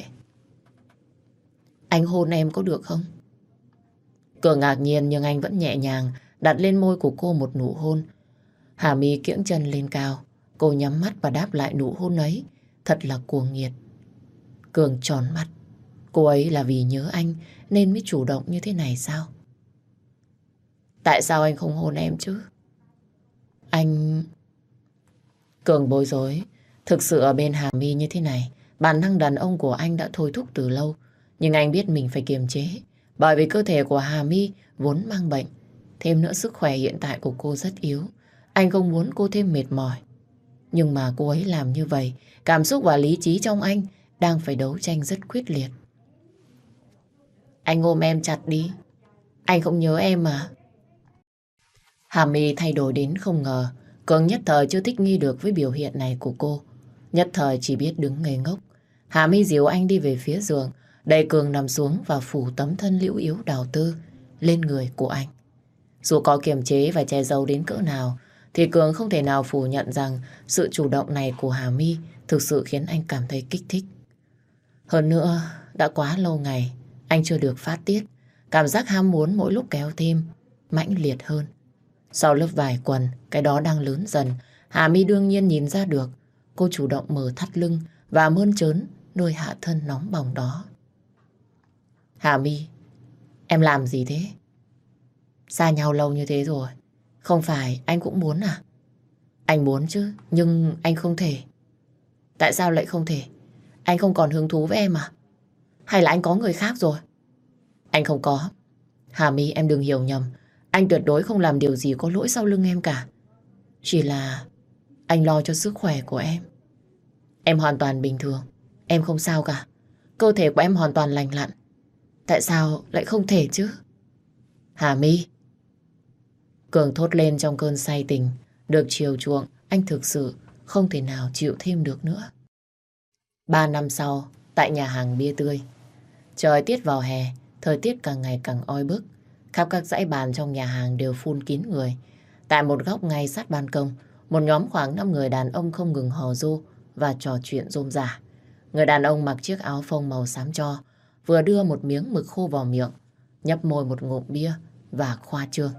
Anh hôn em có được không? Cường ngạc nhiên nhưng anh vẫn nhẹ nhàng đặt lên môi của cô một nụ hôn. Hà My kiễng chân lên cao. Cô nhắm mắt và đáp lại nụ hôn ấy. Thật là cuồng nhiệt. Cường tròn mắt. Cô ấy là vì nhớ anh nên mới chủ động như thế này sao? Tại sao anh không hôn em chứ? Anh... Cường bối rối. Thực sự ở bên Hà My như thế này, bản năng đàn ông của anh đã thôi thúc từ lâu. Nhưng anh biết mình phải kiềm chế. Bởi vì cơ thể của Hà My vốn mang bệnh. Thêm nữa sức khỏe hiện tại của cô rất yếu. Anh không muốn cô thêm mệt mỏi. Nhưng mà cô ấy làm như vậy, cảm xúc và lý trí trong anh đang phải đấu tranh rất quyết liệt. Anh ôm em chặt đi. Anh không nhớ em mà. Hà My thay đổi đến không ngờ. Cường nhất thời chưa thích nghi được với biểu hiện này của cô. Nhất thời chỉ biết đứng ngây ngốc. Hà My dìu anh đi về phía giường, đẩy Cường nằm xuống và phủ tấm thân liễu yếu đào tư lên người của anh. Dù có kiềm chế và che giấu đến cỡ nào, thì Cường không thể nào phủ nhận rằng sự chủ động này của Hà My thực sự khiến anh cảm thấy kích thích. Hơn nữa, đã quá lâu ngày anh chưa được phát tiết, cảm giác ham muốn mỗi lúc kéo thêm, mãnh liệt hơn. Sau lớp vải quần, cái đó đang lớn dần, Hà My đương nhiên nhìn ra được. Cô chủ động mở thắt lưng và mơn trớn nơi hạ thân nóng bỏng đó. Hà My, em làm gì thế? Xa nhau lâu như thế rồi, không phải anh cũng muốn à? Anh muốn chứ, nhưng anh không thể. Tại sao lại không thể? Anh không còn hứng thú với em à? Hay là anh có người khác rồi? Anh không có. Hà My, em đừng hiểu nhầm. Anh tuyệt đối không làm điều gì có lỗi sau lưng em cả. Chỉ là anh lo cho sức khỏe của em. Em hoàn toàn bình thường. Em không sao cả. Cơ thể của em hoàn toàn lành lặn. Tại sao lại không thể chứ? Hà My. Cường thốt lên trong cơn say tình. Được chiều chuộng, anh thực sự không thể nào chịu thêm được nữa. 3 năm sau, tại nhà hàng bia tươi. Trời tiết vào hè, thời tiết càng ngày càng oi bức. Khắp các dãy bàn trong nhà hàng đều phun kín người. Tại một góc ngay sát ban công, một nhóm khoảng 5 người đàn ông không ngừng hò ru và trò chuyện rôm rả. Người đàn ông mặc chiếc áo phông màu xám tro, vừa đưa một miếng mực khô vào miệng, nhấp môi một ngụm bia và khoa trương.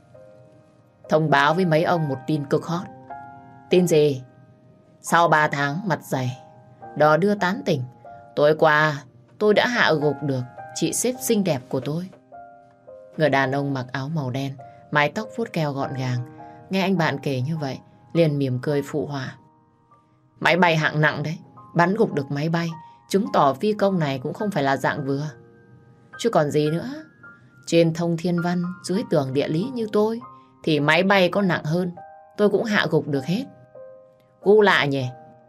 Thông báo với mấy ông một tin cực hot. Tin gì? Sau 3 tháng mặt dày, đò đưa tán tỉnh, tối qua tôi đã hạ gục được chị sếp xinh đẹp của tôi. Người đàn ông mặc áo màu đen, mái tóc vuốt keo gọn gàng, nghe anh bạn kể như vậy, liền mỉm cười phụ họa. Máy bay hạng nặng đấy, bắn gục được máy bay, chứng tỏ phi công này cũng không phải là dạng vừa. Chứ còn gì nữa, trên thông thiên văn, dưới tường địa lý như tôi, thì máy bay có nặng hơn, tôi cũng hạ gục được hết. Gu lạ nhỉ?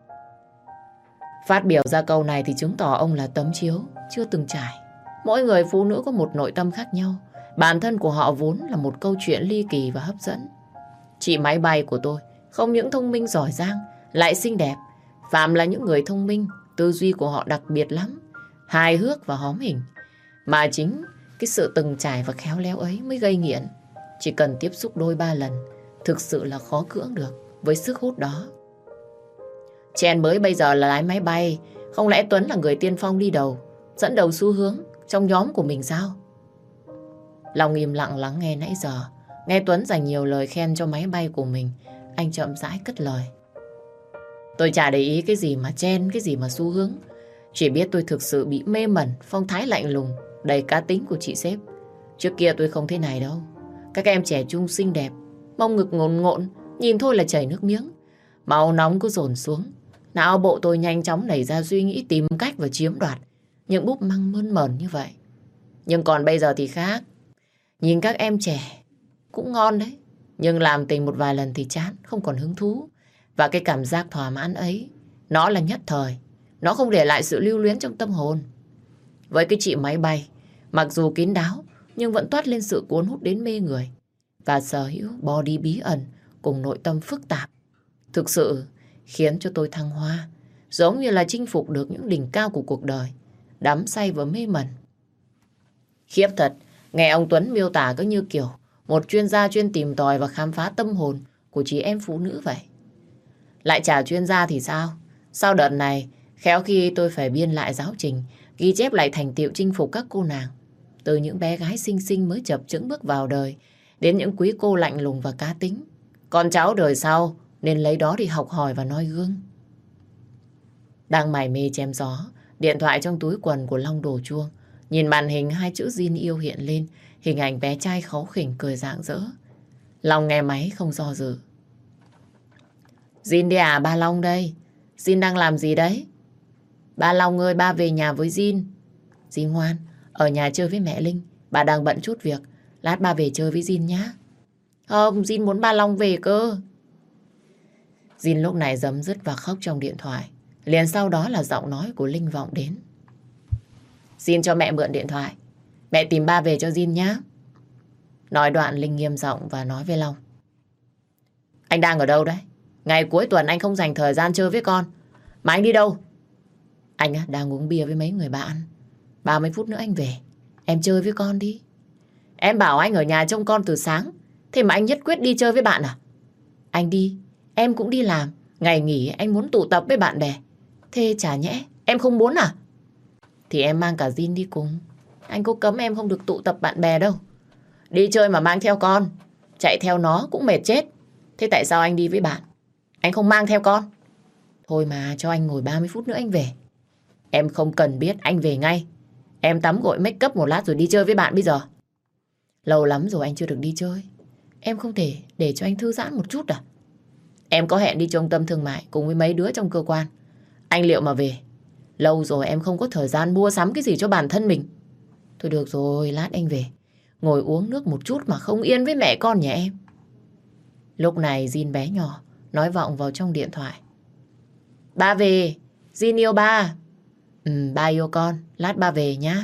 Phát biểu ra câu này thì chứng tỏ ông là tấm chiếu, chưa từng trải. Mỗi người phụ nữ có một nội tâm khác nhau. Bản thân của họ vốn là một câu chuyện ly kỳ và hấp dẫn. Chị máy bay của tôi không những thông minh giỏi giang, lại xinh đẹp. Phạm là những người thông minh, tư duy của họ đặc biệt lắm, hài hước và hóm hình. Mà chính cái sự từng trải và khéo léo ấy mới gây nghiện. Chỉ cần tiếp xúc đôi ba lần, thực sự là khó cưỡng được với sức hút đó. Chen mới bây giờ là lái máy bay, không lẽ Tuấn là người tiên phong đi đầu, dẫn đầu xu hướng trong nhóm của mình sao? Long im lặng lắng nghe nãy giờ, nghe Tuấn dành nhiều lời khen cho máy bay của mình, anh chậm rãi cất lời. Tôi chả để ý cái gì mà Chen, cái gì mà xu hướng. Chỉ biết tôi thực sự bị mê mẩn phong thái lạnh lùng, đầy cá tính của chị sếp. Trước kia tôi không thế này đâu. Các em trẻ trung xinh đẹp, mông ngực ngồn ngộn, nhìn thôi là chảy nước miếng. Máu nóng cứ dồn xuống. Não bộ tôi nhanh chóng nảy ra suy nghĩ tìm cách và chiếm đoạt những búp măng mơn mởn như vậy. Nhưng còn bây giờ thì khác. Nhìn các em trẻ cũng ngon đấy, nhưng làm tình một vài lần thì chán, không còn hứng thú. Và cái cảm giác thỏa mãn ấy, nó là nhất thời. Nó không để lại sự lưu luyến trong tâm hồn. Với cái chị máy bay, mặc dù kín đáo, nhưng vẫn toát lên sự cuốn hút đến mê người. Và sở hữu body bí ẩn cùng nội tâm phức tạp. Thực sự khiến cho tôi thăng hoa, giống như là chinh phục được những đỉnh cao của cuộc đời, đắm say và mê mẩn. Khiếp thật, nghe ông Tuấn miêu tả cứ như kiểu một chuyên gia chuyên tìm tòi và khám phá tâm hồn của chị em phụ nữ vậy. Lại chả chuyên gia thì sao? Sau đợt này, khéo khi tôi phải biên lại giáo trình, ghi chép lại thành tựu chinh phục các cô nàng. Từ những bé gái xinh xinh mới chập chững bước vào đời, đến những quý cô lạnh lùng và cá tính. Con cháu đời sau nên lấy đó để học hỏi và noi gương. Đang mải mê chém gió, điện thoại trong túi quần của Long đổ chuông. Nhìn màn hình hai chữ Jin yêu hiện lên, hình ảnh bé trai kháu khỉnh cười rạng rỡ. Long nghe máy không do dự. Jin đi à, ba Long đây. Jin đang làm gì đấy? Ba Long ơi, ba về nhà với Jin. Jin ngoan, ở nhà chơi với mẹ Linh. Bà đang bận chút việc, lát ba về chơi với Jin nhá. Không, Jin muốn ba Long về cơ. Jin lúc này giấm dứt và khóc trong điện thoại. Liền sau đó là giọng nói của Linh vọng đến. Jin cho mẹ mượn điện thoại. Mẹ tìm ba về cho Jin nhá. Nói đoạn Linh nghiêm giọng và nói với Long. Anh đang ở đâu đấy? Ngày cuối tuần anh không dành thời gian chơi với con. Mà anh đi đâu? Anh đang uống bia với mấy người bạn. 30 phút nữa anh về. Em chơi với con đi. Em bảo anh ở nhà trông con từ sáng, thế mà anh nhất quyết đi chơi với bạn à? Anh đi, em cũng đi làm. Ngày nghỉ anh muốn tụ tập với bạn bè. Thế chả nhẽ em không muốn à? Thì em mang cả Jin đi cùng. Anh có cấm em không được tụ tập bạn bè đâu. Đi chơi mà mang theo con, chạy theo nó cũng mệt chết. Thế tại sao anh đi với bạn, anh không mang theo con? Thôi mà cho anh ngồi 30 phút nữa anh về. Em không cần biết, anh về ngay. Em tắm gội make up một lát rồi đi chơi với bạn bây giờ. Lâu lắm rồi anh chưa được đi chơi. Em không thể để cho anh thư giãn một chút à? Em có hẹn đi trung tâm thương mại cùng với mấy đứa trong cơ quan. Anh liệu mà về. Lâu rồi em không có thời gian mua sắm cái gì cho bản thân mình. Thôi được rồi, lát anh về. Ngồi uống nước một chút mà không yên với mẹ con nhà em. Lúc này Jin bé nhỏ nói vọng vào trong điện thoại. Ba về, Jin yêu ba. Ba yêu con, lát ba về nhá.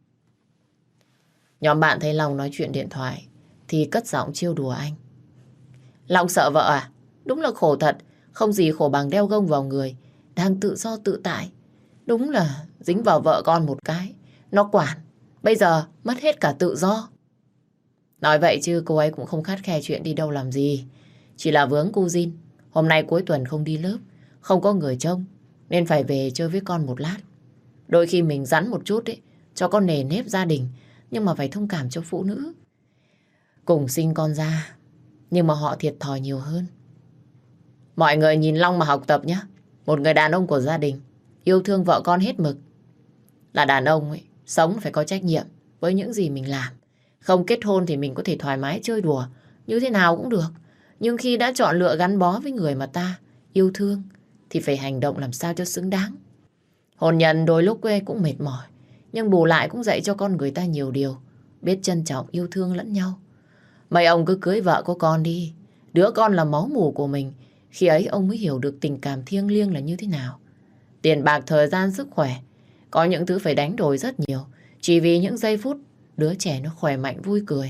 Nhóm bạn thấy Long nói chuyện điện thoại thì cất giọng trêu đùa anh. Long sợ vợ à? Đúng là khổ thật. Không gì khổ bằng đeo gông vào người, đang tự do tự tại. Đúng là dính vào vợ con một cái, nó quản. Bây giờ mất hết cả tự do. Nói vậy chứ cô ấy cũng không khắt khe chuyện đi đâu làm gì. Chỉ là vướng cu Jin. Hôm nay cuối tuần không đi lớp, không có người trông, nên phải về chơi với con một lát. Đôi khi mình rắn một chút ấy, cho con nề nếp gia đình. Nhưng mà phải thông cảm cho phụ nữ. Cùng sinh con ra, nhưng mà họ thiệt thòi nhiều hơn. Mọi người nhìn Long mà học tập nhé. Một người đàn ông của gia đình, yêu thương vợ con hết mực. Là đàn ông ấy, sống phải có trách nhiệm với những gì mình làm. Không kết hôn thì mình có thể thoải mái chơi đùa như thế nào cũng được. Nhưng khi đã chọn lựa gắn bó với người mà ta yêu thương thì phải hành động làm sao cho xứng đáng. Hôn nhân đôi lúc cũng mệt mỏi, nhưng bù lại cũng dạy cho con người ta nhiều điều. Biết trân trọng yêu thương lẫn nhau. Mấy ông cứ cưới vợ có con đi. Đứa con là máu mủ của mình. Khi ấy ông mới hiểu được tình cảm thiêng liêng là như thế nào. Tiền bạc, thời gian, sức khỏe, có những thứ phải đánh đổi rất nhiều, chỉ vì những giây phút đứa trẻ nó khỏe mạnh vui cười.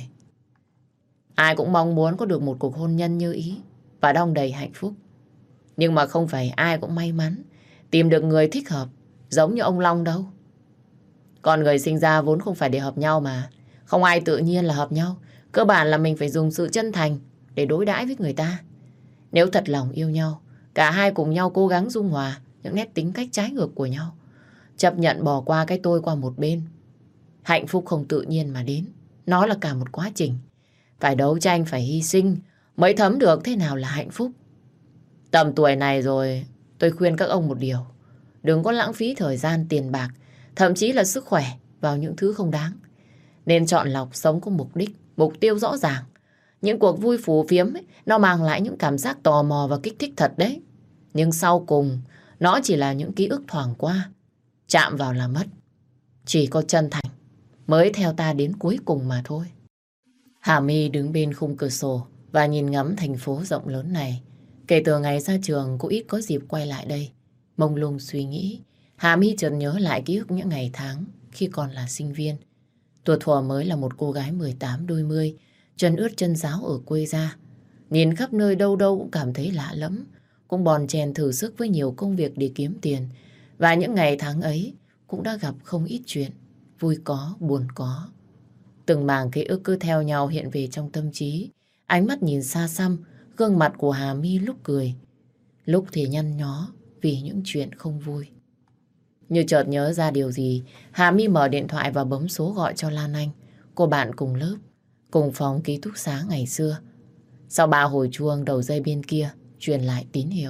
Ai cũng mong muốn có được một cuộc hôn nhân như ý và đong đầy hạnh phúc. Nhưng mà không phải ai cũng may mắn tìm được người thích hợp giống như ông Long đâu. Con người sinh ra vốn không phải để hợp nhau mà. Không ai tự nhiên là hợp nhau. Cơ bản là mình phải dùng sự chân thành để đối đãi với người ta. Nếu thật lòng yêu nhau, cả hai cùng nhau cố gắng dung hòa những nét tính cách trái ngược của nhau. Chấp nhận bỏ qua cái tôi qua một bên. Hạnh phúc không tự nhiên mà đến. Nó là cả một quá trình. Phải đấu tranh, phải hy sinh mới thấm được thế nào là hạnh phúc. Tầm tuổi này rồi, tôi khuyên các ông một điều. Đừng có lãng phí thời gian, tiền bạc, thậm chí là sức khỏe vào những thứ không đáng. Nên chọn lọc sống có mục đích, mục tiêu rõ ràng. Những cuộc vui phù phiếm ấy, nó mang lại những cảm giác tò mò và kích thích thật đấy. Nhưng sau cùng, nó chỉ là những ký ức thoảng qua. Chạm vào là mất. Chỉ có chân thành mới theo ta đến cuối cùng mà thôi. Hà My đứng bên khung cửa sổ và nhìn ngắm thành phố rộng lớn này. Kể từ ngày ra trường, cô ít có dịp quay lại đây. Mông lung suy nghĩ, Hà My chợt nhớ lại ký ức những ngày tháng khi còn là sinh viên. Tuổi thuở mới là một cô gái 18 đôi mươi, chân ướt chân ráo ở quê ra. Nhìn khắp nơi đâu đâu cũng cảm thấy lạ lẫm, cũng bòn chèn thử sức với nhiều công việc để kiếm tiền. Và những ngày tháng ấy cũng đã gặp không ít chuyện, vui có, buồn có. Từng mảng ký ức cứ theo nhau hiện về trong tâm trí. Ánh mắt nhìn xa xăm, gương mặt của Hà My lúc cười, lúc thì nhăn nhó vì những chuyện không vui. Như chợt nhớ ra điều gì, Hà My mở điện thoại và bấm số gọi cho Lan Anh, cô bạn cùng lớp, cùng phòng ký túc xá ngày xưa. Sau 3 hồi chuông, đầu dây bên kia truyền lại tín hiệu.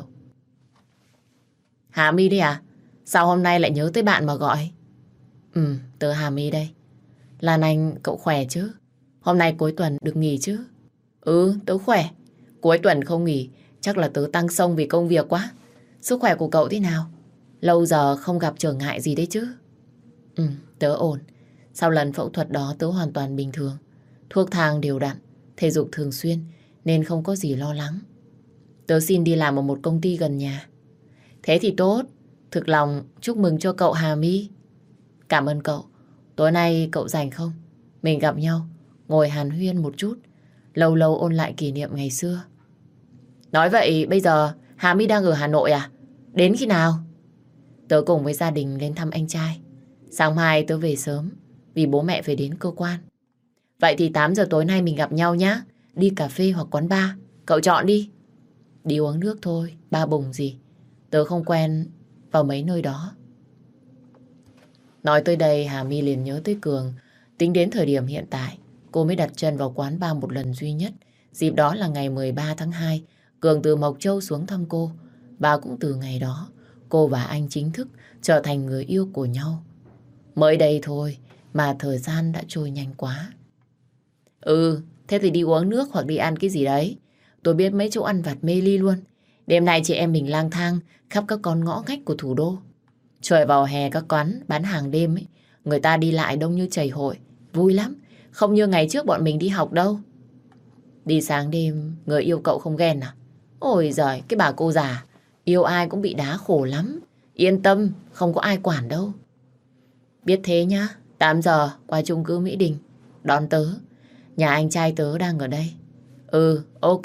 Hà My đấy à? Sao hôm nay lại nhớ tới bạn mà gọi? Tớ Hà My đây. Lan Anh, cậu khỏe chứ? Hôm nay cuối tuần được nghỉ chứ? Tớ khỏe. Cuối tuần không nghỉ, chắc là tớ tăng xông vì công việc quá. Sức khỏe của cậu thế nào? Lâu giờ không gặp trở ngại gì đấy chứ? Tớ ổn. Sau lần phẫu thuật đó tớ hoàn toàn bình thường. Thuốc thang đều đặn, thể dục thường xuyên nên không có gì lo lắng. Tớ xin đi làm ở một công ty gần nhà. Thế thì tốt. Thực lòng chúc mừng cho cậu Hà My. Cảm ơn cậu. Tối nay cậu rảnh không? Mình gặp nhau, ngồi hàn huyên một chút. Lâu lâu ôn lại kỷ niệm ngày xưa. Nói vậy bây giờ Hà My đang ở Hà Nội à? Đến khi nào? Tớ cùng với gia đình lên thăm anh trai. Sáng mai tớ về sớm vì bố mẹ phải đến cơ quan. Vậy thì 8 giờ tối nay mình gặp nhau nhé. Đi cà phê hoặc quán bar. Cậu chọn đi. Đi uống nước thôi, ba bùng gì. Tớ không quen vào mấy nơi đó. Nói tới đây Hà My liền nhớ tới Cường. Tính đến thời điểm hiện tại, cô mới đặt chân vào quán bar một lần duy nhất. Dịp đó là ngày 13 tháng 2. Cường từ Mộc Châu xuống thăm cô. Và cũng từ ngày đó, cô và anh chính thức trở thành người yêu của nhau. Mới đây thôi mà thời gian đã trôi nhanh quá. Thế thì đi uống nước hoặc đi ăn cái gì đấy. Tôi biết mấy chỗ ăn vặt mê ly luôn. Đêm nay chị em mình lang thang khắp các con ngõ ngách của thủ đô. Trời vào hè các quán bán hàng đêm ấy, người ta đi lại đông như chảy hội. Vui lắm. Không như ngày trước bọn mình đi học đâu. Đi sáng đêm người yêu cậu không ghen à? Ôi giời, cái bà cô già yêu ai cũng bị đá khổ lắm. Yên tâm, không có ai quản đâu. Biết thế nhá. 8 giờ qua chung cư Mỹ Đình đón tớ. Nhà anh trai tớ đang ở đây. Ok.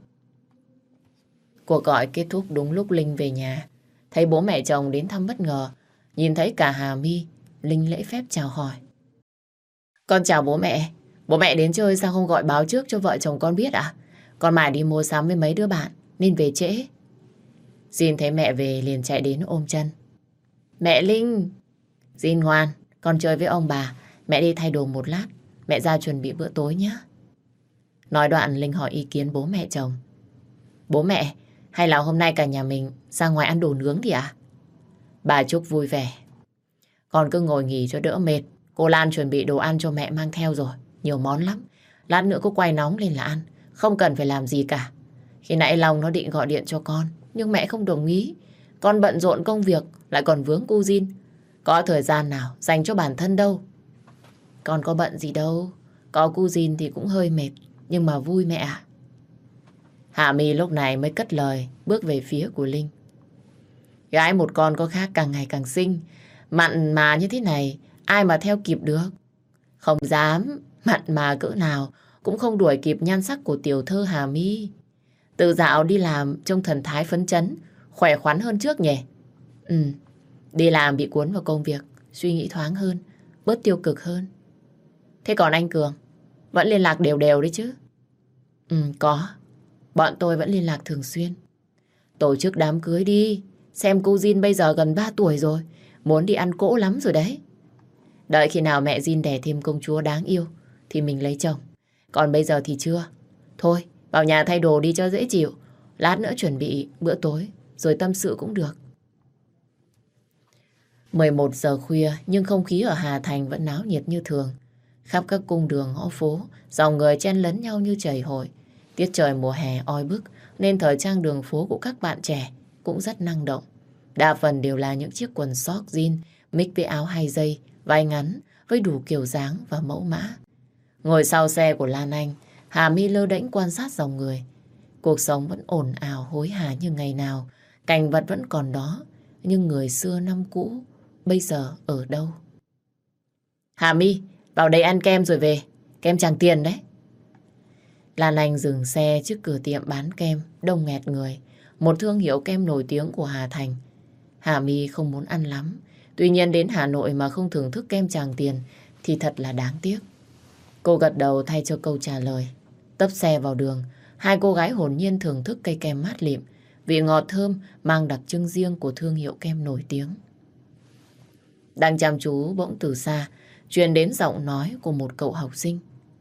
Cuộc gọi kết thúc đúng lúc Linh về nhà. Thấy bố mẹ chồng đến thăm bất ngờ. Nhìn thấy cả Hà My, Linh lễ phép chào hỏi. Con chào bố mẹ. Bố mẹ đến chơi sao không gọi báo trước cho vợ chồng con biết à? Con mải đi mua sắm với mấy đứa bạn nên về trễ. Jin thấy mẹ về liền chạy đến ôm chân. Mẹ Linh. Jin ngoan, con chơi với ông bà. Mẹ đi thay đồ một lát. Mẹ ra chuẩn bị bữa tối nhé. Nói đoạn Linh hỏi ý kiến bố mẹ chồng. Bố mẹ, hay là hôm nay cả nhà mình ra ngoài ăn đồ nướng thì à? Bà Trúc vui vẻ. Con cứ ngồi nghỉ cho đỡ mệt. Cô Lan chuẩn bị đồ ăn cho mẹ mang theo rồi. Nhiều món lắm. Lát nữa cô quay nóng lên là ăn. Không cần phải làm gì cả. Khi nãy Long nó định gọi điện cho con, nhưng mẹ không đồng ý. Con bận rộn công việc, lại còn vướng cu Jin. Có thời gian nào dành cho bản thân đâu. Con có bận gì đâu. Có cu Jin thì cũng hơi mệt, nhưng mà vui mẹ ạ. Hạ Mi lúc này mới cất lời, bước về phía của Linh. Gái một con có khác càng ngày càng xinh. Mặn mà như thế này, ai mà theo kịp được. Không dám, mặn mà cỡ nào cũng không đuổi kịp nhan sắc của tiểu thơ Hà Mi. Từ dạo đi làm trông thần thái phấn chấn, khỏe khoắn hơn trước nhỉ? Ừ, đi làm bị cuốn vào công việc, suy nghĩ thoáng hơn, bớt tiêu cực hơn. Thế còn anh Cường, vẫn liên lạc đều đều đấy chứ? Ừ, có. Bọn tôi vẫn liên lạc thường xuyên. Tổ chức đám cưới đi. Xem cô Jin bây giờ gần 3 tuổi rồi. Muốn đi ăn cỗ lắm rồi đấy. Đợi khi nào mẹ Jin đẻ thêm công chúa đáng yêu thì mình lấy chồng. Còn bây giờ thì chưa. Thôi, vào nhà thay đồ đi cho dễ chịu. Lát nữa chuẩn bị bữa tối, rồi tâm sự cũng được. 11 giờ khuya nhưng không khí ở Hà Thành vẫn náo nhiệt như thường. Khắp các cung đường ngõ phố, dòng người chen lấn nhau như chảy hội. Tiết trời mùa hè oi bức nên thời trang đường phố của các bạn trẻ cũng rất năng động. Đa phần đều là những chiếc quần sóc jean mix với áo hai dây, vai ngắn với đủ kiểu dáng và mẫu mã. Ngồi sau xe của Lan Anh, Hà My lơ đễnh quan sát dòng người. Cuộc sống vẫn ồn ào hối hả như ngày nào, cảnh vật vẫn còn đó, nhưng người xưa năm cũ bây giờ ở đâu? Hà My, vào đây ăn kem rồi về, kem Tràng Tiền đấy. Lan Anh dừng xe trước cửa tiệm bán kem, đông nghẹt người, một thương hiệu kem nổi tiếng của Hà Thành. Hà My không muốn ăn lắm, tuy nhiên đến Hà Nội mà không thưởng thức kem Tràng Tiền thì thật là đáng tiếc. Cô gật đầu thay cho câu trả lời. Tấp xe vào đường, hai cô gái hồn nhiên thưởng thức cây kem mát lịm, vị ngọt thơm mang đặc trưng riêng của thương hiệu kem nổi tiếng. Đang chăm chú bỗng từ xa truyền đến giọng nói của một cậu học sinh.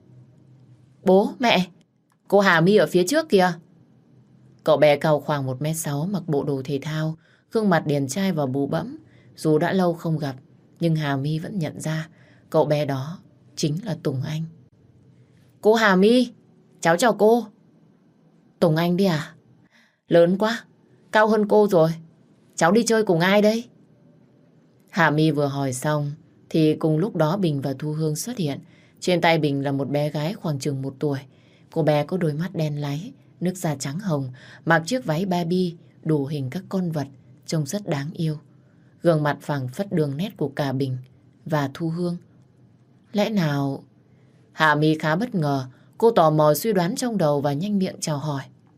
Bố, mẹ, cô Hà My ở phía trước kìa. Cậu bé cao khoảng 1m6, mặc bộ đồ thể thao, gương mặt điển trai và bụ bẫm. Dù đã lâu không gặp, nhưng Hà My vẫn nhận ra cậu bé đó chính là Tùng Anh. Cô Hà My, cháu chào cô. Tùng Anh đi à? Lớn quá, cao hơn cô rồi. Cháu đi chơi cùng ai đây? Hà My vừa hỏi xong thì cùng lúc đó Bình và Thu Hương xuất hiện. Trên tay Bình là một bé gái khoảng chừng 1 tuổi. Cô bé có đôi mắt đen láy, nước da trắng hồng, mặc chiếc váy baby đủ hình các con vật, trông rất đáng yêu. Gương mặt phảng phất đường nét của cả Bình và Thu Hương. Lẽ nào... Hà My khá bất ngờ, cô tò mò suy đoán trong đầu và nhanh miệng chào hỏi.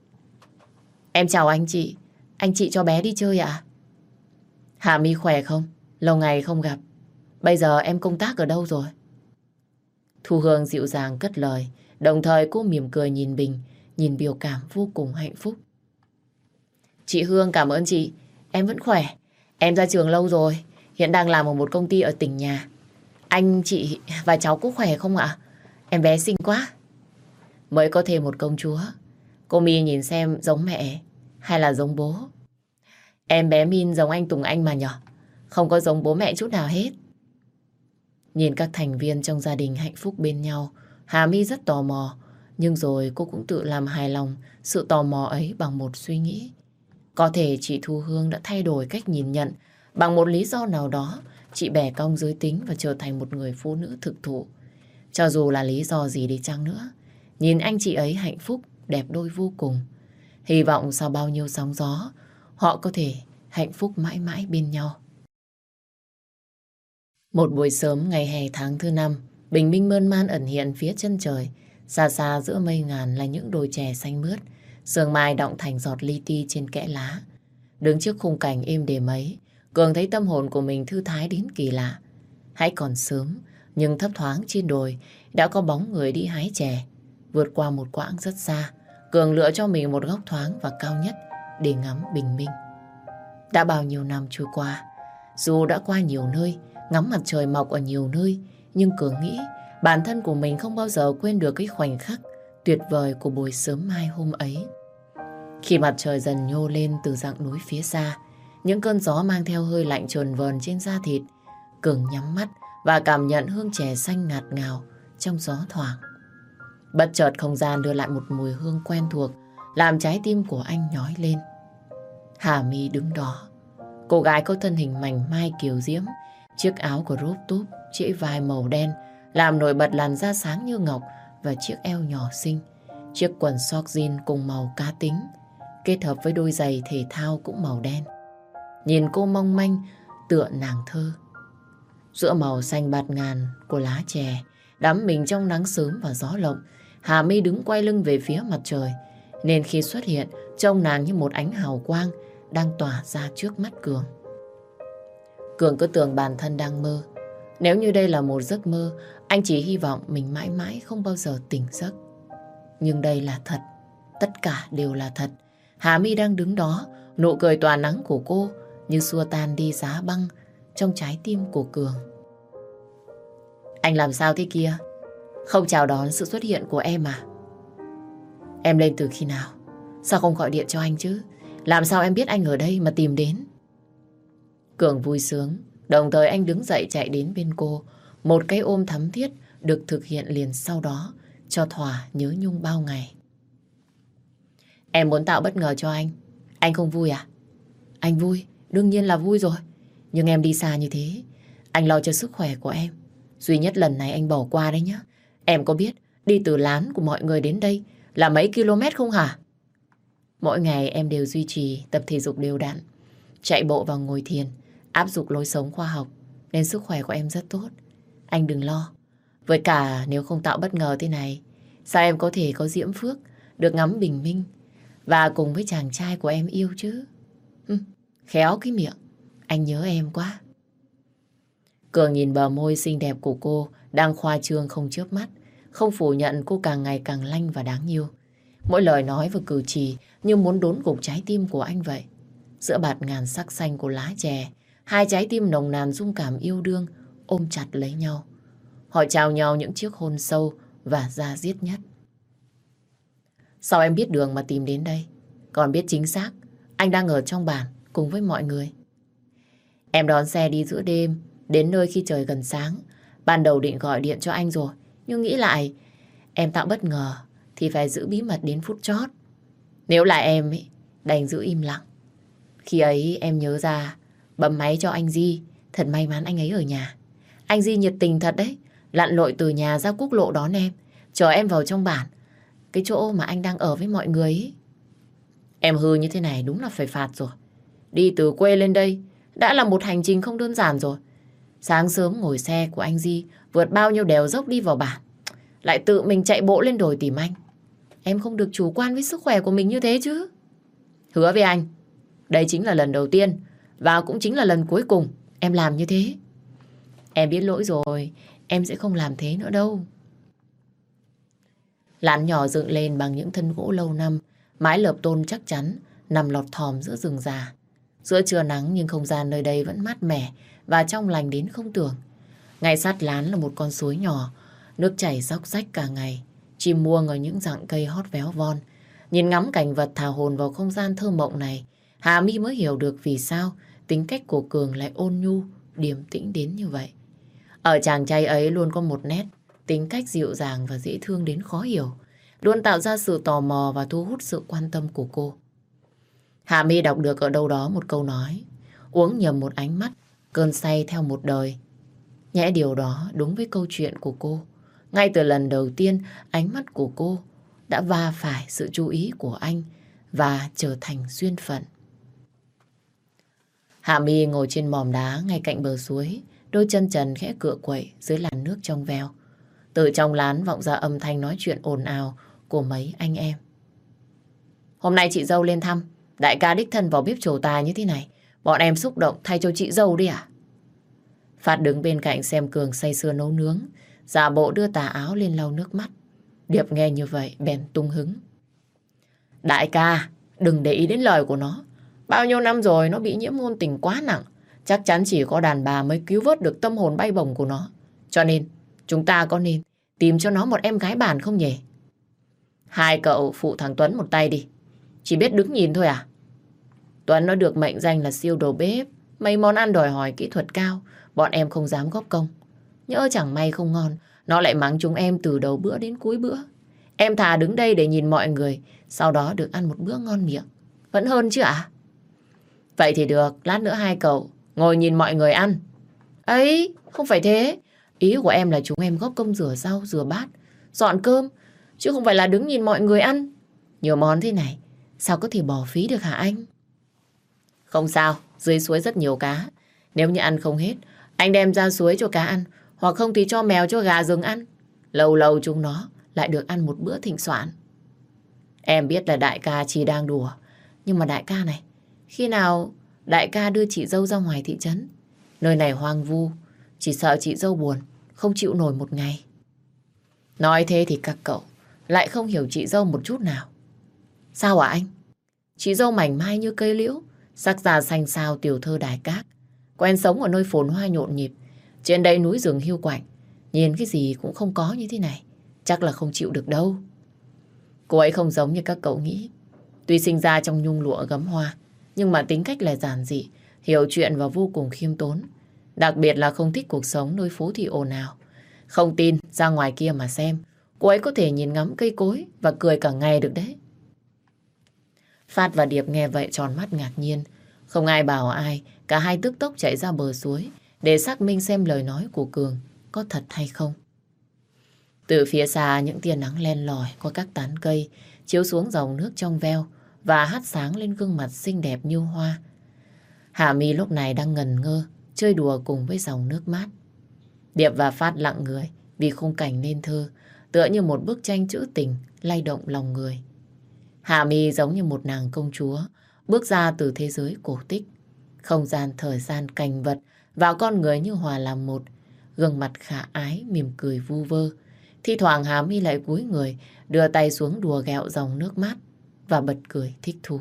Em chào anh chị cho bé đi chơi ạ? Hà My khỏe không? Lâu ngày không gặp. Bây giờ em công tác ở đâu rồi? Thu Hương dịu dàng cất lời, đồng thời cô mỉm cười nhìn Bình, nhìn biểu cảm vô cùng hạnh phúc. Chị Hương cảm ơn chị, em vẫn khỏe. Em ra trường lâu rồi, hiện đang làm ở một công ty ở tỉnh nhà. Anh, chị và cháu cũng khỏe không ạ? Em bé xinh quá. Mới có thêm một công chúa. Cô My nhìn xem giống mẹ hay là giống bố? Em bé Min giống anh Tùng Anh mà nhở? Không có giống bố mẹ chút nào hết. Nhìn các thành viên trong gia đình hạnh phúc bên nhau, Hà My rất tò mò. Nhưng rồi cô cũng tự làm hài lòng sự tò mò ấy bằng một suy nghĩ. Có thể chị Thu Hương đã thay đổi cách nhìn nhận. Bằng một lý do nào đó, chị bẻ cong giới tính và trở thành một người phụ nữ thực thụ. Cho dù là lý do gì đi chăng nữa, nhìn anh chị ấy hạnh phúc, đẹp đôi vô cùng. Hy vọng sau bao nhiêu sóng gió, họ có thể hạnh phúc mãi mãi bên nhau. Một buổi sớm ngày hè tháng thứ 5, bình minh mơn man ẩn hiện phía chân trời. Xa xa giữa mây ngàn là những đồi chè xanh mướt, sương mai đọng thành giọt li ti trên kẽ lá. Đứng trước khung cảnh êm đềm ấy, Cường thấy tâm hồn của mình thư thái đến kỳ lạ. Hãy còn sớm, nhưng thấp thoáng trên đồi đã có bóng người đi hái chè. Vượt qua một quãng rất xa, Cường lựa cho mình một góc thoáng và cao nhất để ngắm bình minh. Đã bao nhiêu năm trôi qua, dù đã qua nhiều nơi, ngắm mặt trời mọc ở nhiều nơi, nhưng Cường nghĩ bản thân của mình không bao giờ quên được cái khoảnh khắc tuyệt vời của buổi sớm mai hôm ấy. Khi mặt trời dần nhô lên từ dặng núi phía xa, những cơn gió mang theo hơi lạnh chờn vờn trên da thịt, Cường nhắm mắt và cảm nhận hương chè xanh ngạt ngào trong gió thoảng. Bất chợt không gian đưa lại một mùi hương quen thuộc, làm trái tim của anh nhói lên. Hà My đứng đó. Cô gái có thân hình mảnh mai kiều diễm, chiếc áo của crop top trễ vai màu đen làm nổi bật làn da sáng như ngọc và chiếc eo nhỏ xinh. Chiếc quần sóc jean cùng màu cá tính, kết hợp với đôi giày thể thao cũng màu đen. Nhìn cô mong manh tựa nàng thơ. Giữa màu xanh bạt ngàn của lá chè, đắm mình trong nắng sớm và gió lộng, Hà My đứng quay lưng về phía mặt trời, nên khi xuất hiện, trông nàng như một ánh hào quang đang tỏa ra trước mắt Cường. Cường cứ tưởng bản thân đang mơ. Nếu như đây là một giấc mơ, anh chỉ hy vọng mình mãi mãi không bao giờ tỉnh giấc. Nhưng đây là thật, tất cả đều là thật. Hà My đang đứng đó, nụ cười tỏa nắng của cô như xua tan đi giá băng trong trái tim của Cường. Anh làm sao thế kia? Không chào đón sự xuất hiện của em à? Em lên từ khi nào? Sao không gọi điện cho anh chứ? Làm sao em biết anh ở đây mà tìm đến? Cường vui sướng, đồng thời anh đứng dậy chạy đến bên cô. Một cái ôm thắm thiết được thực hiện liền sau đó, cho thỏa nhớ nhung bao ngày. Em muốn tạo bất ngờ cho anh. Anh không vui à? Anh vui, đương nhiên là vui rồi. Nhưng em đi xa như thế, anh lo cho sức khỏe của em. Duy nhất lần này anh bỏ qua đấy nhá. Em có biết đi từ lán của mọi người đến đây là mấy km không hả? Mỗi ngày em đều duy trì tập thể dục đều đặn, chạy bộ và ngồi thiền, áp dụng lối sống khoa học, nên sức khỏe của em rất tốt. Anh đừng lo. Với cả nếu không tạo bất ngờ thế này, sao em có thể có diễm phước được ngắm bình minh và cùng với chàng trai của em yêu chứ? Khéo cái miệng, anh nhớ em quá. Cường nhìn bờ môi xinh đẹp của cô đang khoa trương không chớp mắt, không phủ nhận cô càng ngày càng lanh và đáng yêu. Mỗi lời nói và cử chỉ như muốn đốn gục trái tim của anh vậy. Giữa bạt ngàn sắc xanh của lá chè, hai trái tim nồng nàn dung cảm yêu đương ôm chặt lấy nhau. Họ trao nhau những chiếc hôn sâu và da diết nhất. Sao em biết đường mà tìm đến đây? Còn biết chính xác anh đang ở trong bản cùng với mọi người. Em đón xe đi giữa đêm, đến nơi khi trời gần sáng. Ban đầu định gọi điện cho anh rồi, nhưng nghĩ lại em tạo bất ngờ thì phải giữ bí mật đến phút chót. Nếu là em ấy, đành giữ im lặng. Khi ấy em nhớ ra bấm máy cho anh Di. Thật may mắn anh ấy ở nhà. Anh Di nhiệt tình thật đấy, lặn lội từ nhà ra quốc lộ đón em, chở em vào trong bản, cái chỗ mà anh đang ở với mọi người ấy. Em hư như thế này đúng là phải phạt rồi. Đi từ quê lên đây đã là một hành trình không đơn giản rồi. Sáng sớm ngồi xe của anh Di vượt bao nhiêu đèo dốc đi vào bản, lại tự mình chạy bộ lên đồi tìm anh. Em không được chủ quan với sức khỏe của mình như thế chứ. Hứa với anh, đây chính là lần đầu tiên và cũng chính là lần cuối cùng em làm như thế. Em biết lỗi rồi, em sẽ không làm thế nữa đâu. Lán nhỏ dựng lên bằng những thân gỗ lâu năm, mái lợp tôn chắc chắn, nằm lọt thỏm giữa rừng già. Giữa trưa nắng nhưng không gian nơi đây vẫn mát mẻ và trong lành đến không tưởng. Ngay sát lán là một con suối nhỏ, nước chảy róc rách cả ngày. Chim muông ở những rặng cây hót véo von. Nhìn ngắm cảnh vật thả hồn vào không gian thơ mộng này, Hà My mới hiểu được vì sao tính cách của Cường lại ôn nhu, điềm tĩnh đến như vậy. Ở chàng trai ấy luôn có một nét tính cách dịu dàng và dễ thương đến khó hiểu, luôn tạo ra sự tò mò và thu hút sự quan tâm của cô. Hà My đọc được ở đâu đó một câu nói: uống nhầm một ánh mắt, cơn say theo một đời. Nhẽ điều đó đúng với câu chuyện của cô. Ngay từ lần đầu tiên, ánh mắt của cô đã va phải sự chú ý của anh và trở thành duyên phận. Hà My ngồi trên mỏm đá ngay cạnh bờ suối, đôi chân trần khẽ cựa quậy dưới làn nước trong veo. Từ trong lán vọng ra âm thanh nói chuyện ồn ào của mấy anh em. Hôm nay chị dâu lên thăm, đại ca đích thân vào bếp trổ tài như thế này, bọn em xúc động thay cho chị dâu đi à? Phát đứng bên cạnh xem Cường say sưa nấu nướng, giả bộ đưa tà áo lên lau nước mắt. Điệp nghe như vậy bèn tung hứng. Đại ca, đừng để ý đến lời của nó. Bao nhiêu năm rồi nó bị nhiễm ngôn tình quá nặng. Chắc chắn chỉ có đàn bà mới cứu vớt được tâm hồn bay bổng của nó. Cho nên, chúng ta có nên tìm cho nó một em gái bản không nhỉ? Hai cậu phụ thằng Tuấn một tay đi. Chỉ biết đứng nhìn thôi à? Tuấn nó được mệnh danh là siêu đầu bếp. Mấy món ăn đòi hỏi kỹ thuật cao, bọn em không dám góp công. Nhỡ chẳng may không ngon, nó lại mắng chúng em từ đầu bữa đến cuối bữa. Em thà đứng đây để nhìn mọi người, sau đó được ăn một bữa ngon miệng. Vẫn hơn chứ ạ? Vậy thì được, lát nữa hai cậu ngồi nhìn mọi người ăn. Ấy, không phải thế. Ý của em là chúng em góp công rửa rau, rửa bát, dọn cơm. chứ không phải là đứng nhìn mọi người ăn. Nhiều món thế này, sao có thể bỏ phí được hả anh? Không sao, dưới suối rất nhiều cá. Nếu như ăn không hết, anh đem ra suối cho cá ăn, hoặc không thì cho mèo cho gà rừng ăn. Lâu lâu chúng nó lại được ăn một bữa thịnh soạn. Em biết là đại ca chỉ đang đùa, nhưng mà đại ca này, khi nào đại ca đưa chị dâu ra ngoài thị trấn? Nơi này hoang vu, chỉ sợ chị dâu buồn, không chịu nổi một ngày. Nói thế thì các cậu lại không hiểu chị dâu một chút nào. Sao hả anh? Chị dâu mảnh mai như cây liễu, sắc da xanh xao tiểu thơ đài cát, quen sống ở nơi phồn hoa nhộn nhịp, trên đây núi rừng hiu quạnh, nhìn cái gì cũng không có như thế này, chắc là không chịu được đâu. Cô ấy không giống như các cậu nghĩ. Tuy sinh ra trong nhung lụa gấm hoa, nhưng mà tính cách là giản dị, hiểu chuyện và vô cùng khiêm tốn. Đặc biệt là không thích cuộc sống nơi phố thị ồn ào. Không tin, ra ngoài kia mà xem, cô ấy có thể nhìn ngắm cây cối và cười cả ngày được đấy. Phát và Điệp nghe vậy tròn mắt ngạc nhiên. Không ai bảo ai, cả hai tức tốc chạy ra bờ suối để xác minh xem lời nói của Cường có thật hay không. Từ phía xa những tia nắng len lỏi qua các tán cây chiếu xuống dòng nước trong veo và hắt sáng lên gương mặt xinh đẹp như hoa. Hà My lúc này đang ngần ngơ chơi đùa cùng với dòng nước mát. Điệp và Phát lặng người vì khung cảnh nên thơ, tựa như một bức tranh trữ tình lay động lòng người. Hà My giống như một nàng công chúa bước ra từ thế giới cổ tích. Không gian, thời gian, cảnh vật và con người như hòa làm một. Gương mặt khả ái, mỉm cười vu vơ. Thi thoảng Hà My lại cúi người, đưa tay xuống đùa ghẹo dòng nước mát và bật cười thích thú.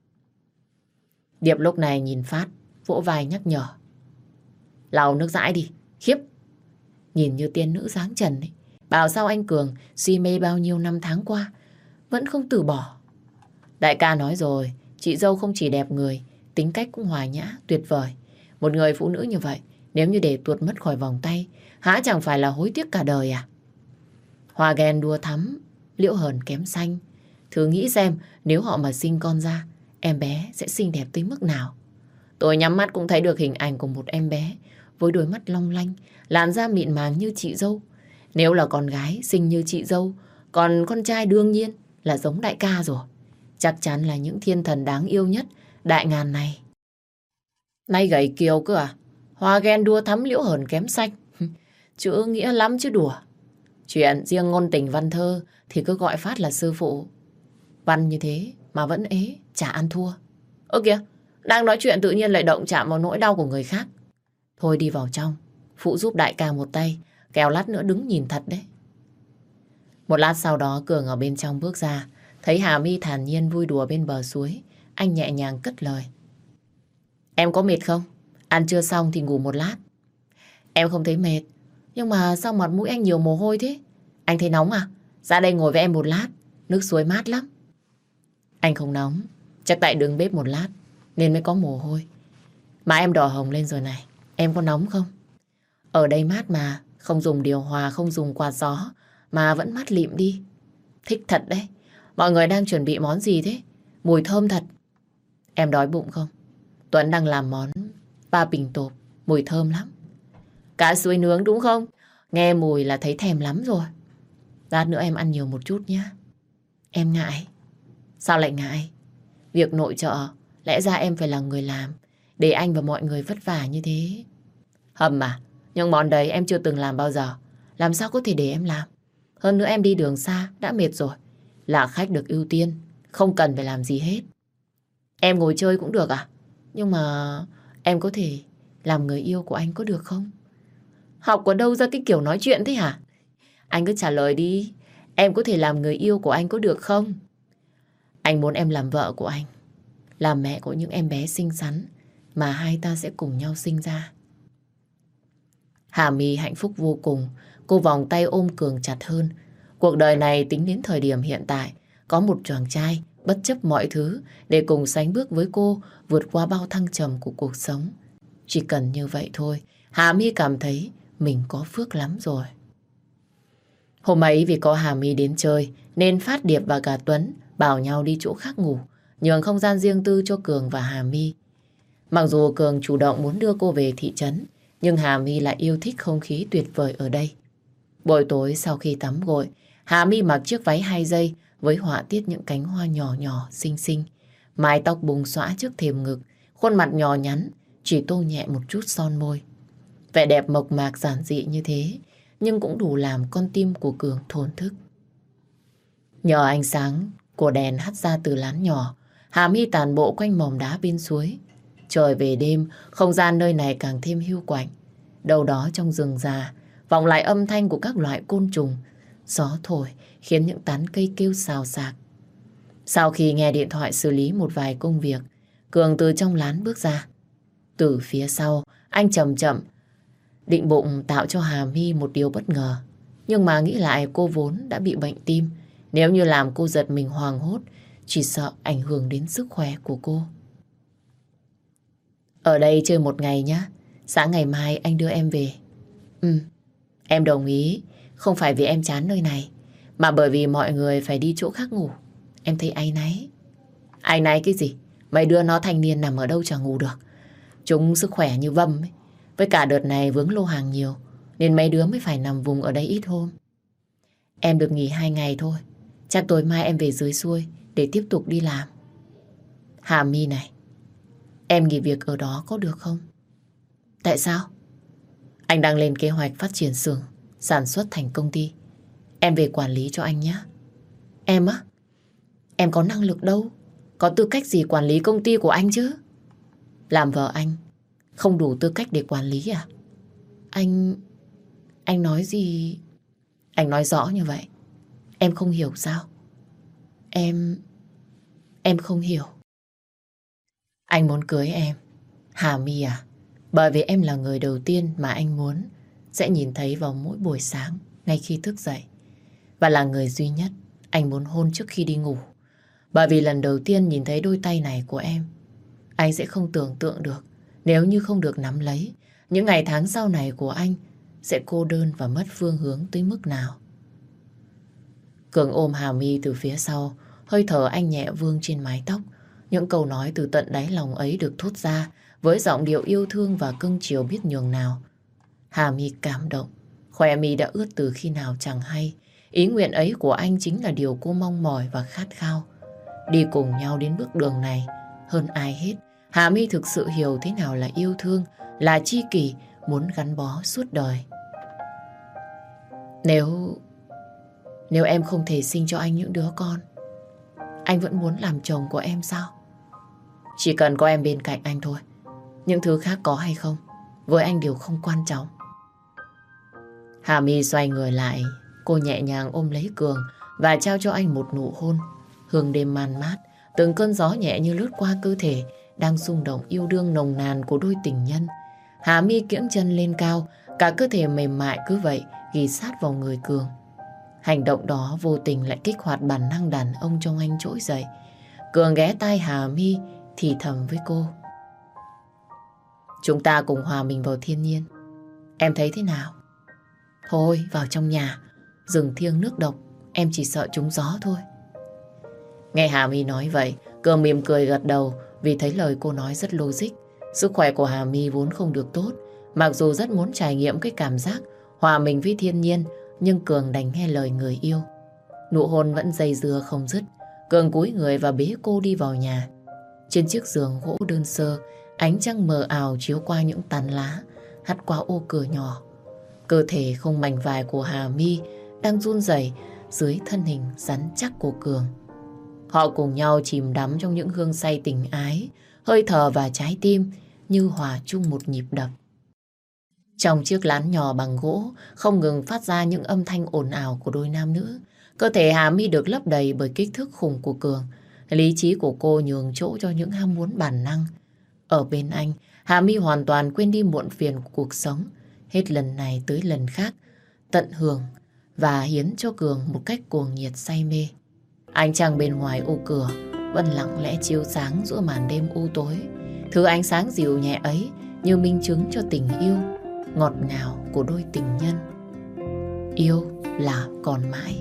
Điệp lúc này nhìn Phát, vỗ vai nhắc nhở. Lau nước dãi đi, khiếp. Nhìn như tiên nữ dáng trần ấy. Bảo sao anh Cường si mê bao nhiêu năm tháng qua vẫn không từ bỏ. Đại ca nói rồi, chị dâu không chỉ đẹp người, tính cách cũng hòa nhã, tuyệt vời. Một người phụ nữ như vậy, nếu như để tuột mất khỏi vòng tay, hả chẳng phải là hối tiếc cả đời à? Hoa ghen đua thắm, liễu hờn kém xanh. Thử nghĩ xem, nếu họ mà sinh con ra, em bé sẽ xinh đẹp tới mức nào. Tôi nhắm mắt cũng thấy được hình ảnh của một em bé với đôi mắt long lanh, làn da mịn màng như chị dâu. Nếu là con gái xinh như chị dâu, còn con trai đương nhiên là giống đại ca rồi. Chắc chắn là những thiên thần đáng yêu nhất đại ngàn này. Nay gầy kiều cơ à? Hoa ghen đua thắm liễu hờn kém xanh. Chữ nghĩa lắm chứ đùa. Chuyện riêng ngôn tình văn thơ thì cứ gọi Phát là sư phụ. Văn như thế mà vẫn ế, chả ăn thua. Ơ kìa, đang nói chuyện tự nhiên lại động chạm vào nỗi đau của người khác. Thôi đi vào trong, phụ giúp đại ca một tay, kẻo lát nữa đứng nhìn thật đấy. Một lát sau đó Cường ở bên trong bước ra, thấy Hà My thản nhiên vui đùa bên bờ suối. Anh nhẹ nhàng cất lời. Em có mệt không? Ăn trưa xong thì ngủ một lát. Em không thấy mệt, nhưng mà sao mặt mũi anh nhiều mồ hôi thế? Anh thấy nóng à? Ra đây ngồi với em một lát, nước suối mát lắm. Anh không nóng, chắc tại đứng bếp một lát nên mới có mồ hôi. Mà em đỏ hồng lên rồi này, em có nóng không? Ở đây mát mà, không dùng điều hòa, không dùng quạt gió mà vẫn mát lịm đi. Thích thật đấy. Mọi người đang chuẩn bị món gì thế? Mùi thơm thật. Em đói bụng không? Tuấn đang làm món ba bình tộp, mùi thơm lắm. Cá suối nướng đúng không? Nghe mùi là thấy thèm lắm rồi. Lát nữa em ăn nhiều một chút nhé. Em ngại. Sao lại ngại? Việc nội trợ, lẽ ra em phải là người làm, để anh và mọi người vất vả như thế. Hầm à? Nhưng món đấy em chưa từng làm bao giờ. Làm sao có thể để em làm? Hơn nữa em đi đường xa, đã mệt rồi. Là khách được ưu tiên, không cần phải làm gì hết. Em ngồi chơi cũng được à? Nhưng mà em có thể làm người yêu của anh có được không? Học ở đâu ra cái kiểu nói chuyện thế hả? Anh cứ trả lời đi. Em có thể làm người yêu của anh có được không? Anh muốn em làm vợ của anh, làm mẹ của những em bé xinh xắn mà hai ta sẽ cùng nhau sinh ra. Hà My hạnh phúc vô cùng. Cô vòng tay ôm Cường chặt hơn. Cuộc đời này tính đến thời điểm hiện tại, có một chàng trai bất chấp mọi thứ để cùng sánh bước với cô, vượt qua bao thăng trầm của cuộc sống. Chỉ cần như vậy thôi, Hà My cảm thấy mình có phước lắm rồi. Hôm ấy vì có Hà My đến chơi nên Phát, Điệp và cả Tuấn bảo nhau đi chỗ khác ngủ, nhường không gian riêng tư cho Cường và Hà My. Mặc dù Cường chủ động muốn đưa cô về thị trấn, nhưng Hà My lại yêu thích không khí tuyệt vời ở đây. Buổi tối sau khi tắm gội, Hà My mặc chiếc váy 2 dây với họa tiết những cánh hoa nhỏ nhỏ xinh xinh. Mái tóc bùng xõa trước thềm ngực, khuôn mặt nhỏ nhắn, chỉ tô nhẹ một chút son môi. Vẻ đẹp mộc mạc giản dị như thế, nhưng cũng đủ làm con tim của Cường thổn thức. Nhờ ánh sáng của đèn hắt ra từ lán nhỏ, Hà My tản bộ quanh mỏm đá bên suối. Trời về đêm, không gian nơi này càng thêm hiu quạnh. Đâu đó trong rừng già, vọng lại âm thanh của các loại côn trùng. Gió thổi khiến những tán cây kêu xào xạc. Sau khi nghe điện thoại xử lý một vài công việc, Cường từ trong lán bước ra. Từ phía sau, anh chậm chậm định bụng tạo cho Hà My một điều bất ngờ. Nhưng mà nghĩ lại cô vốn đã bị bệnh tim. Nếu như làm cô giật mình hoảng hốt, chỉ sợ ảnh hưởng đến sức khỏe của cô. Ở đây chơi một ngày nhé. Sáng ngày mai anh đưa em về. Em đồng ý. Không phải vì em chán nơi này, mà bởi vì mọi người phải đi chỗ khác ngủ. Em thấy áy náy. Áy náy cái gì? Mấy đứa nó thanh niên nằm ở đâu chẳng ngủ được. Chúng sức khỏe như vâm ấy. Với cả đợt này vướng lô hàng nhiều, nên mấy đứa mới phải nằm vùng ở đây ít hôm. Em được nghỉ 2 ngày thôi. Chắc tối mai em về dưới xuôi để tiếp tục đi làm. Hà My này, em nghỉ việc ở đó có được không? Tại sao? Anh đang lên kế hoạch phát triển xưởng sản xuất thành công ty. Em về quản lý cho anh nhé. Em á? Em có năng lực đâu. Có tư cách gì quản lý công ty của anh chứ? Làm vợ anh không đủ tư cách để quản lý à? Anh nói gì? Anh nói rõ như vậy. Em không hiểu sao? Em không hiểu. Anh muốn cưới em, Hà My à? Bởi vì em là người đầu tiên mà anh muốn sẽ nhìn thấy vào mỗi buổi sáng ngay khi thức dậy. Và là người duy nhất anh muốn hôn trước khi đi ngủ. Bởi vì lần đầu tiên nhìn thấy đôi tay này của em, anh sẽ không tưởng tượng được nếu như không được nắm lấy, những ngày tháng sau này của anh sẽ cô đơn và mất phương hướng tới mức nào. Cường ôm Hà My từ phía sau, hơi thở anh nhẹ vương trên mái tóc. Những câu nói từ tận đáy lòng ấy được thốt ra với giọng điệu yêu thương và cưng chiều biết nhường nào. Hà My cảm động, khóe mi đã ướt từ khi nào chẳng hay. Ý nguyện ấy của anh chính là điều cô mong mỏi và khát khao. Đi cùng nhau đến bước đường này, hơn ai hết, Hà My thực sự hiểu thế nào là yêu thương, là tri kỷ, muốn gắn bó suốt đời. Nếu em không thể sinh cho anh những đứa con, anh vẫn muốn làm chồng của em sao? Chỉ cần có em bên cạnh anh thôi. Những thứ khác có hay không, với anh đều không quan trọng. Hà My xoay người lại, cô nhẹ nhàng ôm lấy Cường và trao cho anh một nụ hôn. Hương đêm man mát, từng cơn gió nhẹ như lướt qua cơ thể, đang xung động yêu đương nồng nàn của đôi tình nhân. Hà My kiễng chân lên cao, cả cơ thể mềm mại cứ vậy ghì sát vào người Cường. Hành động đó vô tình lại kích hoạt bản năng đàn ông trong anh trỗi dậy. Cường ghé tai Hà My thì thầm với cô. Chúng ta cùng hòa mình vào thiên nhiên. Em thấy thế nào? Thôi vào trong nhà, rừng thiêng nước độc, em chỉ sợ trúng gió thôi. Nghe Hà My nói vậy, Cường mỉm cười gật đầu vì thấy lời cô nói rất logic. Sức khỏe của Hà My vốn không được tốt. Mặc dù rất muốn trải nghiệm cái cảm giác hòa mình với thiên nhiên, nhưng Cường đành nghe lời người yêu. Nụ hôn vẫn dây dưa không dứt. Cường cúi người và bế cô đi vào nhà. Trên chiếc giường gỗ đơn sơ, ánh trăng mờ ảo chiếu qua những tán lá, hắt qua ô cửa nhỏ. Cơ thể không mảnh vải của Hà My đang run rẩy dưới thân hình rắn chắc của Cường. Họ cùng nhau chìm đắm trong những hương say tình ái, hơi thở và trái tim như hòa chung một nhịp đập. Trong chiếc lán nhỏ bằng gỗ không ngừng phát ra những âm thanh ồn ào của đôi nam nữ. Cơ thể Hà My được lấp đầy bởi kích thước khủng của Cường. Lý trí của cô nhường chỗ cho những ham muốn bản năng. Ở bên anh, Hà My hoàn toàn quên đi muộn phiền của cuộc sống. Hết lần này tới lần khác, tận hưởng và hiến cho Cường một cách cuồng nhiệt say mê. Ánh trăng bên ngoài ô cửa vẫn lặng lẽ chiếu sáng giữa màn đêm u tối. Thứ ánh sáng dịu nhẹ ấy như minh chứng cho tình yêu ngọt ngào của đôi tình nhân. Yêu là còn mãi.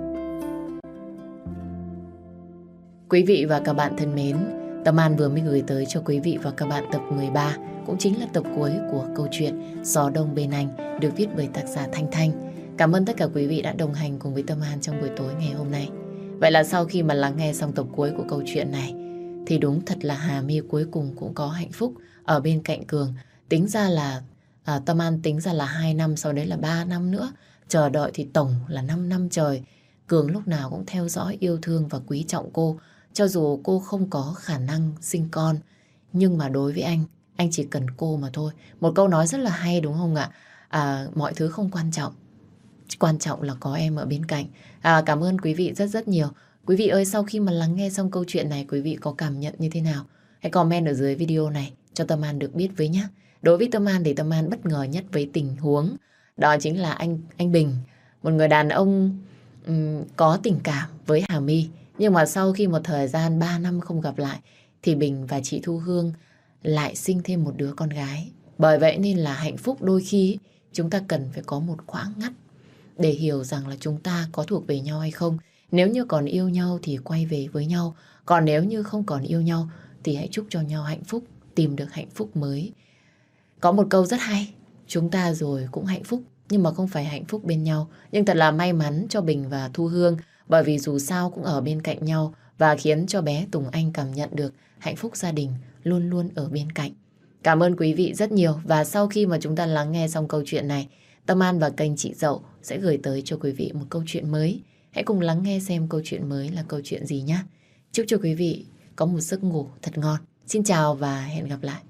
Quý vị và các bạn thân mến, Tâm An vừa mới gửi tới cho quý vị và các bạn tập 13, cũng chính là tập cuối của câu chuyện Gió Đông Bên Anh, được viết bởi tác giả Thanh Thanh. Cảm ơn tất cả quý vị đã đồng hành cùng với Tâm An trong buổi tối ngày hôm nay. Vậy là sau khi mà lắng nghe xong tập cuối của câu chuyện này thì đúng thật là Hà My cuối cùng cũng có hạnh phúc ở bên cạnh Cường. Tính ra là Tâm An tính ra là 2 năm, sau đấy là 3 năm nữa. Chờ đợi thì tổng là 5 năm trời. Cường lúc nào cũng theo dõi, yêu thương và quý trọng cô. Cho dù cô không có khả năng sinh con, nhưng mà đối với anh chỉ cần cô mà thôi. Một câu nói rất là hay đúng không ạ? Mọi thứ không quan trọng. Quan trọng là có em ở bên cạnh. Cảm ơn quý vị rất rất nhiều. Quý vị ơi, sau khi mà lắng nghe xong câu chuyện này, quý vị có cảm nhận như thế nào? Hãy comment ở dưới video này cho Tâm An được biết với nhé. Đối với Tâm An thì Tâm An bất ngờ nhất với tình huống. Đó chính là anh Bình. Một người đàn ông có tình cảm với Hà My. Nhưng mà sau khi một thời gian 3 năm không gặp lại thì Bình và chị Thu Hương lại sinh thêm một đứa con gái. Bởi vậy nên là hạnh phúc đôi khi chúng ta cần phải có một khoảng ngắt để hiểu rằng là chúng ta có thuộc về nhau hay không. Nếu như còn yêu nhau thì quay về với nhau. Còn nếu như không còn yêu nhau thì hãy chúc cho nhau hạnh phúc, tìm được hạnh phúc mới. Có một câu rất hay, chúng ta rồi cũng hạnh phúc nhưng mà không phải hạnh phúc bên nhau. Nhưng thật là may mắn cho Bình và Thu Hương, bởi vì dù sao cũng ở bên cạnh nhau và khiến cho bé Tùng Anh cảm nhận được hạnh phúc gia đình luôn luôn ở bên cạnh. Cảm ơn quý vị rất nhiều. Và sau khi mà chúng ta lắng nghe xong câu chuyện này, Tâm An và kênh Chị Dậu sẽ gửi tới cho quý vị một câu chuyện mới. Hãy cùng lắng nghe xem câu chuyện mới là câu chuyện gì nhé. Chúc cho quý vị có một giấc ngủ thật ngon. Xin chào và hẹn gặp lại.